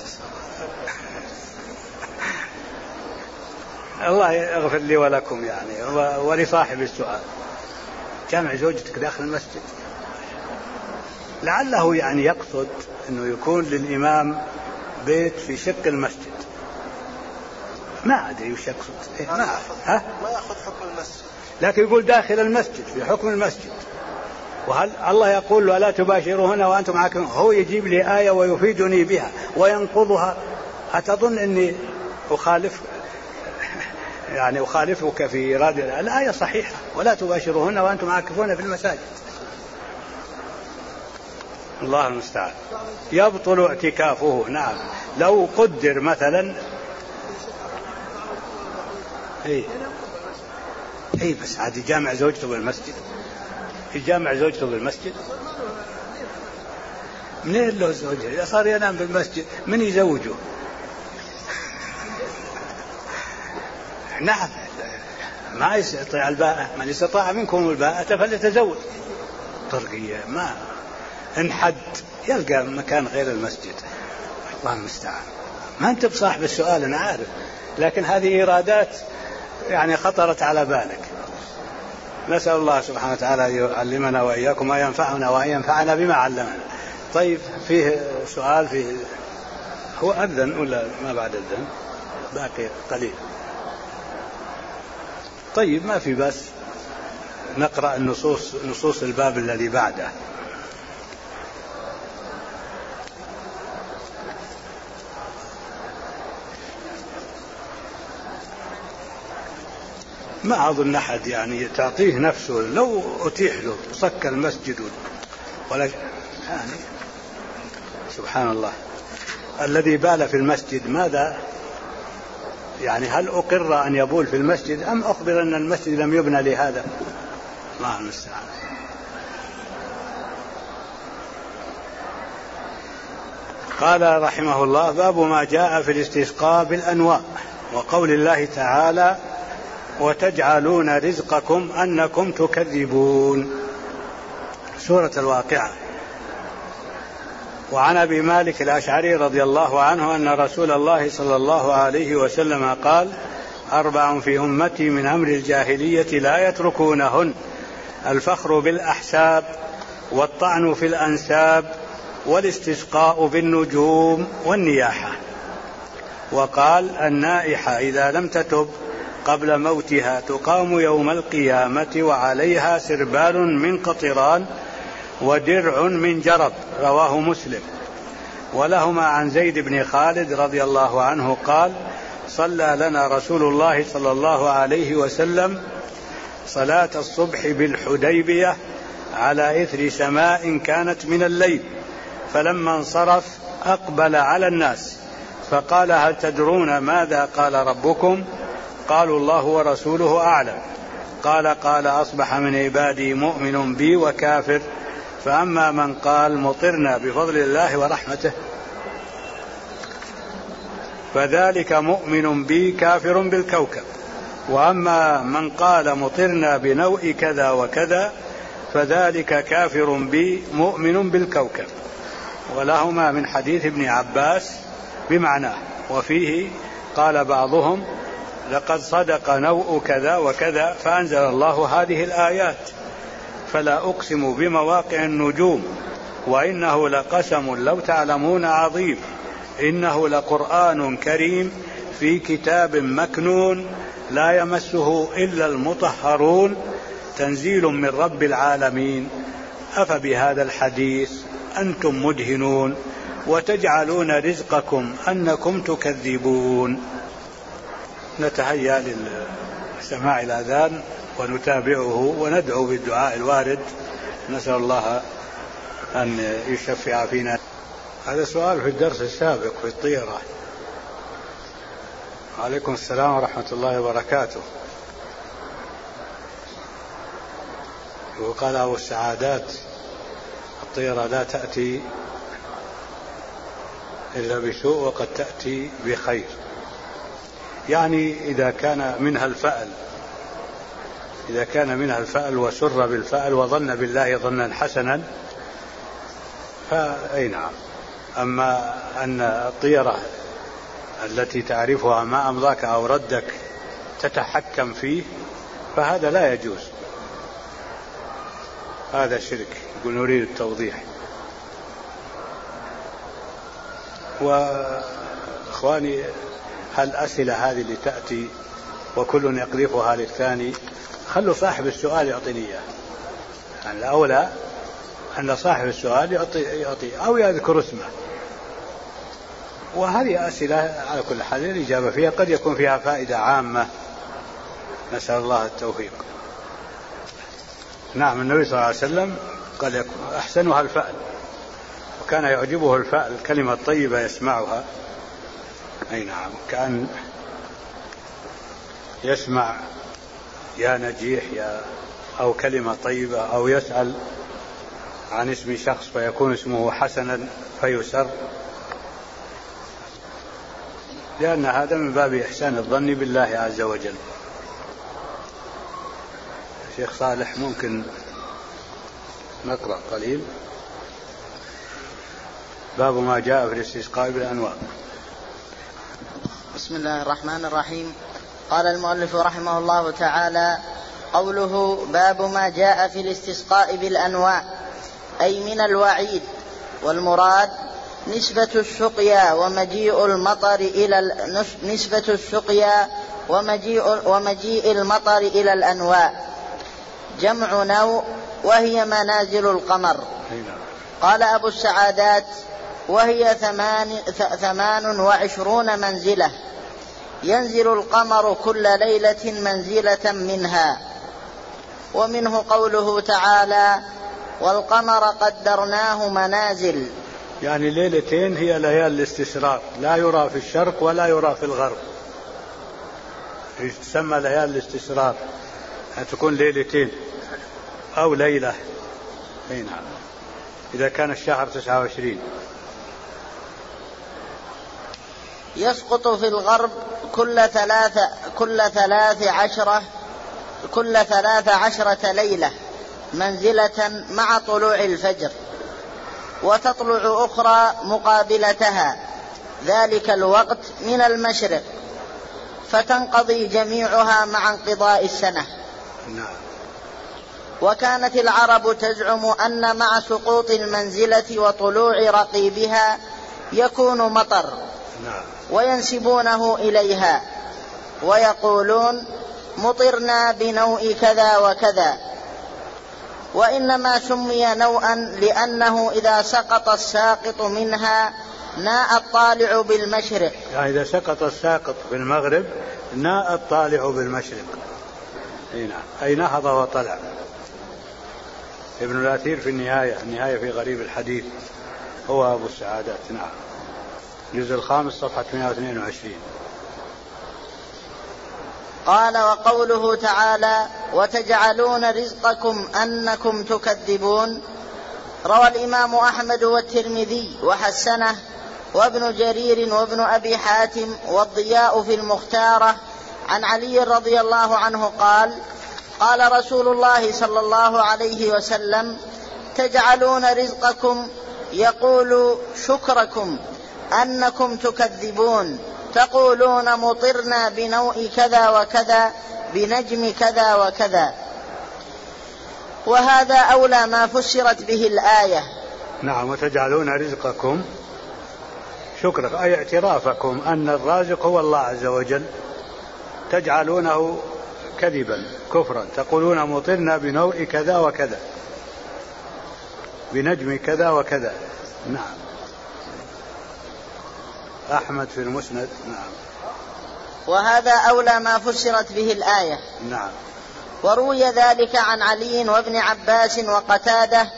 الله يغفر لي ولكم يعني ولصاحب السؤال. جامع زوجتك داخل المسجد، لعله يعني يقصد أنه يكون للإمام بيت في شق المسجد. ما أدري وش يقصد. ما يأخذ حكم المسجد، لكن يقول داخل المسجد في حكم المسجد. وهل الله يقول ولا تباشروهن وأنتم عاكفون؟ هو يجيب لي آية ويفيدني بها وينقضها. أتظن أني أخالفك في إرادة الآية صحيحة ولا تباشروهن وأنتم عاكفون في المساجد. الله المستعان. يبطل اعتكافه. نعم لو قدر مثلا بس عادي جامع زوجته بالمسجد، يجامع زوجته بالمسجد. منين له زوجه؟ إذا صار ينام بالمسجد من يزوجه؟ نعم ما يستطيع الباءة، من استطاع منكم الباءة فليتزوج. طرقية ما انحد يلقى مكان غير المسجد. الله المستعان. ما أنت بصاحب السؤال أنا عارف، لكن هذه إيرادات يعني خطرت على بالك. نسأل الله سبحانه وتعالى يعلمنا وإياكم ما ينفعنا وأن ينفعنا بما علمنا. طيب فيه سؤال، فيه هو أذن ولا ما بعد الذن؟ باقي قليل. طيب ما في بس نقرأ نصوص الباب الذي بعده. ما أظن أحد يعني تعطيه نفسه لو أتيح له صك المسجد ولا يعني سبحان الله. الذي بال في المسجد ماذا يعني؟ هل أقر أن يبول في المسجد أم أخبر أن المسجد لم يبنى لهذا؟ الله المستعان. قال رحمه الله باب ما جاء في الاستسقاء بالأنواء وقول الله تعالى وتجعلون رزقكم أنكم تكذبون. سورة الواقعة. وعن أبي مالك الأشعري رضي الله عنه أن رسول الله صلى الله عليه وسلم قال 4 في أمتي من أمر الجاهلية لا يتركونهن: الفخر بالأحساب، والطعن في الأنساب، والاستسقاء بالنجوم، والنياحة. وقال النائحة إذا لم تتب قبل موتها تقام يوم القيامة وعليها سربال من قطران ودرع من جرب. رواه مسلم. ولهما عن زيد بن خالد رضي الله عنه قال صلى لنا رسول الله صلى الله عليه وسلم صلاة الصبح بالحديبية على إثر سماء كانت من الليل، فلما انصرف أقبل على الناس فقال هل تدرون ماذا قال ربكم؟ قالوا الله ورسوله أعلم. قال أصبح من عبادي مؤمن بي وكافر، فأما من قال مطرنا بفضل الله ورحمته فذلك مؤمن بي كافر بالكوكب، وأما من قال مطرنا بنوء كذا وكذا فذلك كافر بي مؤمن بالكوكب. ولهما من حديث ابن عباس بمعناه. وفيه قال بعضهم لقد صدق نوء كذا وكذا، فأنزل الله هذه الآيات: فلا أقسم بمواقع النجوم وإنه لقسم لو تعلمون عظيم إنه لقرآن كريم في كتاب مكنون لا يمسه إلا المطهرون تنزيل من رب العالمين أفبهذا الحديث أنتم مدهنون وتجعلون رزقكم أنكم تكذبون. نتهيأ لسماع الأذان ونتابعه وندعو بالدعاء الوارد، نسأل الله أن يشفع فينا. هذا سؤال في الدرس السابق في الطيرة. عليكم السلام ورحمة الله وبركاته. وقال أبو السعادات الطيرة لا تأتي إلا بسوء وقد تأتي بخير، يعني إذا كان منها الفأل وسر بالفأل وظن بالله ظنا حسنا فأي نعم. أما أن الطيرة التي تعرفها ما أمضاك أو ردك تتحكم فيه فهذا لا يجوز، هذا شرك. يقول نريد التوضيح. وإخواني هالأسئلة هذه اللي تأتي وكل يقذفها للثاني، خلوا صاحب السؤال يعطيني إياه. يعني الأولى أن صاحب السؤال يعطي أو يذكر اسمه. وهذه أسئلة على كل حال الإجابة فيها قد يكون فيها فائدة عامة، نسأل الله التوفيق. نعم، النبي صلى الله عليه وسلم قال أحسنها الفأل، وكان يعجبه الفأل، الكلمة الطيبة يسمعها. أي نعم، كان يسمع يا نجيح أو كلمة طيبة، أو يسأل عن اسم شخص فيكون اسمه حسنا فيسر، لأن هذا من باب إحسان الظن بالله عز وجل. شيخ صالح ممكن نقرأ قليل؟ باب ما جاء في الاستسقاء بالأنواع. بسم الله الرحمن الرحيم. قال المؤلف رحمه الله تعالى: قوله باب ما جاء في الاستسقاء بالأنواع، أي من الوعيد، والمراد نسبة السقيا ومجيء المطر إلى الأنواع، جمع نوع، وهي منازل القمر. قال أبو السعادات: وهي 28 منزلة، ينزل القمر كل ليلة منزلة منها. ومنه قوله تعالى: والقمر قدرناه منازل، يعني ليلتين هي ليالي الاستسراق، لا يرى في الشرق ولا يرى في الغرب، تسمى ليالي الاستسراق، تكون ليلتين أو ليلة. نعم، إذا كان الشهر 29. يسقط في الغرب كل 13 ليلة منزلة مع طلوع الفجر، وتطلع أخرى مقابلتها ذلك الوقت من المشرق، فتنقضي جميعها مع انقضاء السنة. وكانت العرب تزعم أن مع سقوط المنزلة وطلوع رقيبها يكون مطر، وينسبونه إليها ويقولون: مطرنا بنوء كذا وكذا. وإنما سمي نوءا لأنه إذا سقط الساقط منها ناء الطالع بالمشرق، يعني إذا سقط الساقط بالمغرب ناء الطالع بالمشرق. أي نهض وطلع. ابن الأثير في النهاية في غريب الحديث هو أبو السعادات. نعم، الجزء 5 صفحة 122. قال: وقوله تعالى: وتجعلون رزقكم أنكم تكذبون، روى الإمام أحمد والترمذي وحسنه وابن جرير وابن أبي حاتم والضياء في المختارة عن علي رضي الله عنه قال: قال رسول الله صلى الله عليه وسلم: تجعلون رزقكم، يقول شكركم أنكم تكذبون، تقولون مطرنا بنوء كذا وكذا بنجم كذا وكذا. وهذا أولى ما فسرت به الآية، نعم. وتجعلون رزقكم شكرا، أي اعترافكم أن الرازق هو الله عز وجل، تجعلونه كذبا كفرا، تقولون مطرنا بنوء كذا وكذا، بنجم كذا وكذا. نعم. أحمد في المسند. نعم. وهذا أولى ما فسرت به الآية. نعم. وروي ذلك عن علي وابن عباس وقتادة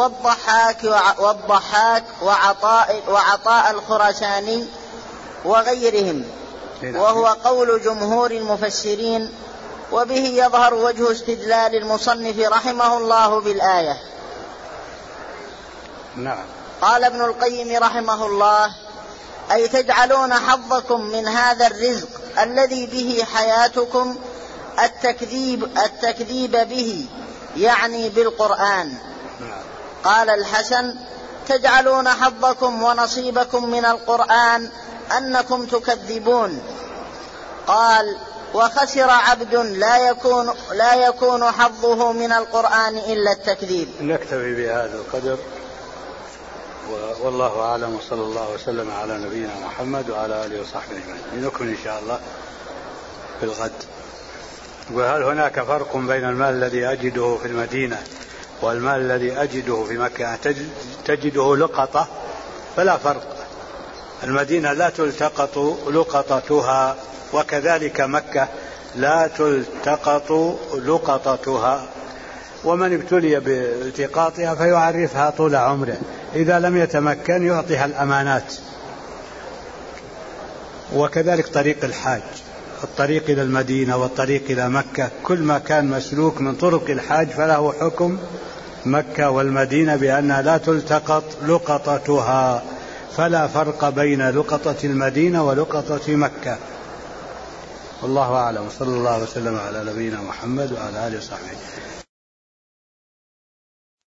والضحاك وعطاء الخراساني وغيرهم، وهو قول جمهور المفسرين، وبه يظهر وجه استدلال المصنف رحمه الله بالآية. نعم. قال ابن القيم رحمه الله: أي تجعلون حظكم من هذا الرزق الذي به حياتكم التكذيب به، يعني بالقرآن. قال الحسن: تجعلون حظكم ونصيبكم من القرآن أنكم تكذبون. قال: وخسر عبد لا يكون حظه من القرآن إلا التكذيب. نكتفي بهذا القدر، والله أعلم، وصلى الله وسلم على نبينا محمد وعلى آله وصحبه أجمعين. نكمل إن شاء الله في الغد. وهل هناك فرق بين المال الذي أجده في المدينة والمال الذي أجده في مكة؟ تجده لقطة، فلا فرق. المدينة لا تلتقط لقطتها، وكذلك مكة لا تلتقط لقطتها، ومن ابتلي بالتقاطها فيعرفها طول عمره، إذا لم يتمكن يعطيها الأمانات. وكذلك طريق الحاج، الطريق إلى المدينة والطريق إلى مكة، كل ما كان مسلوك من طرق الحاج فله حكم مكة والمدينة بأنها لا تلتقط لقطتها، فلا فرق بين لقطة المدينة ولقطة مكة. والله أعلم، صلى الله وسلم على نبينا محمد وعلى آله وصحبه.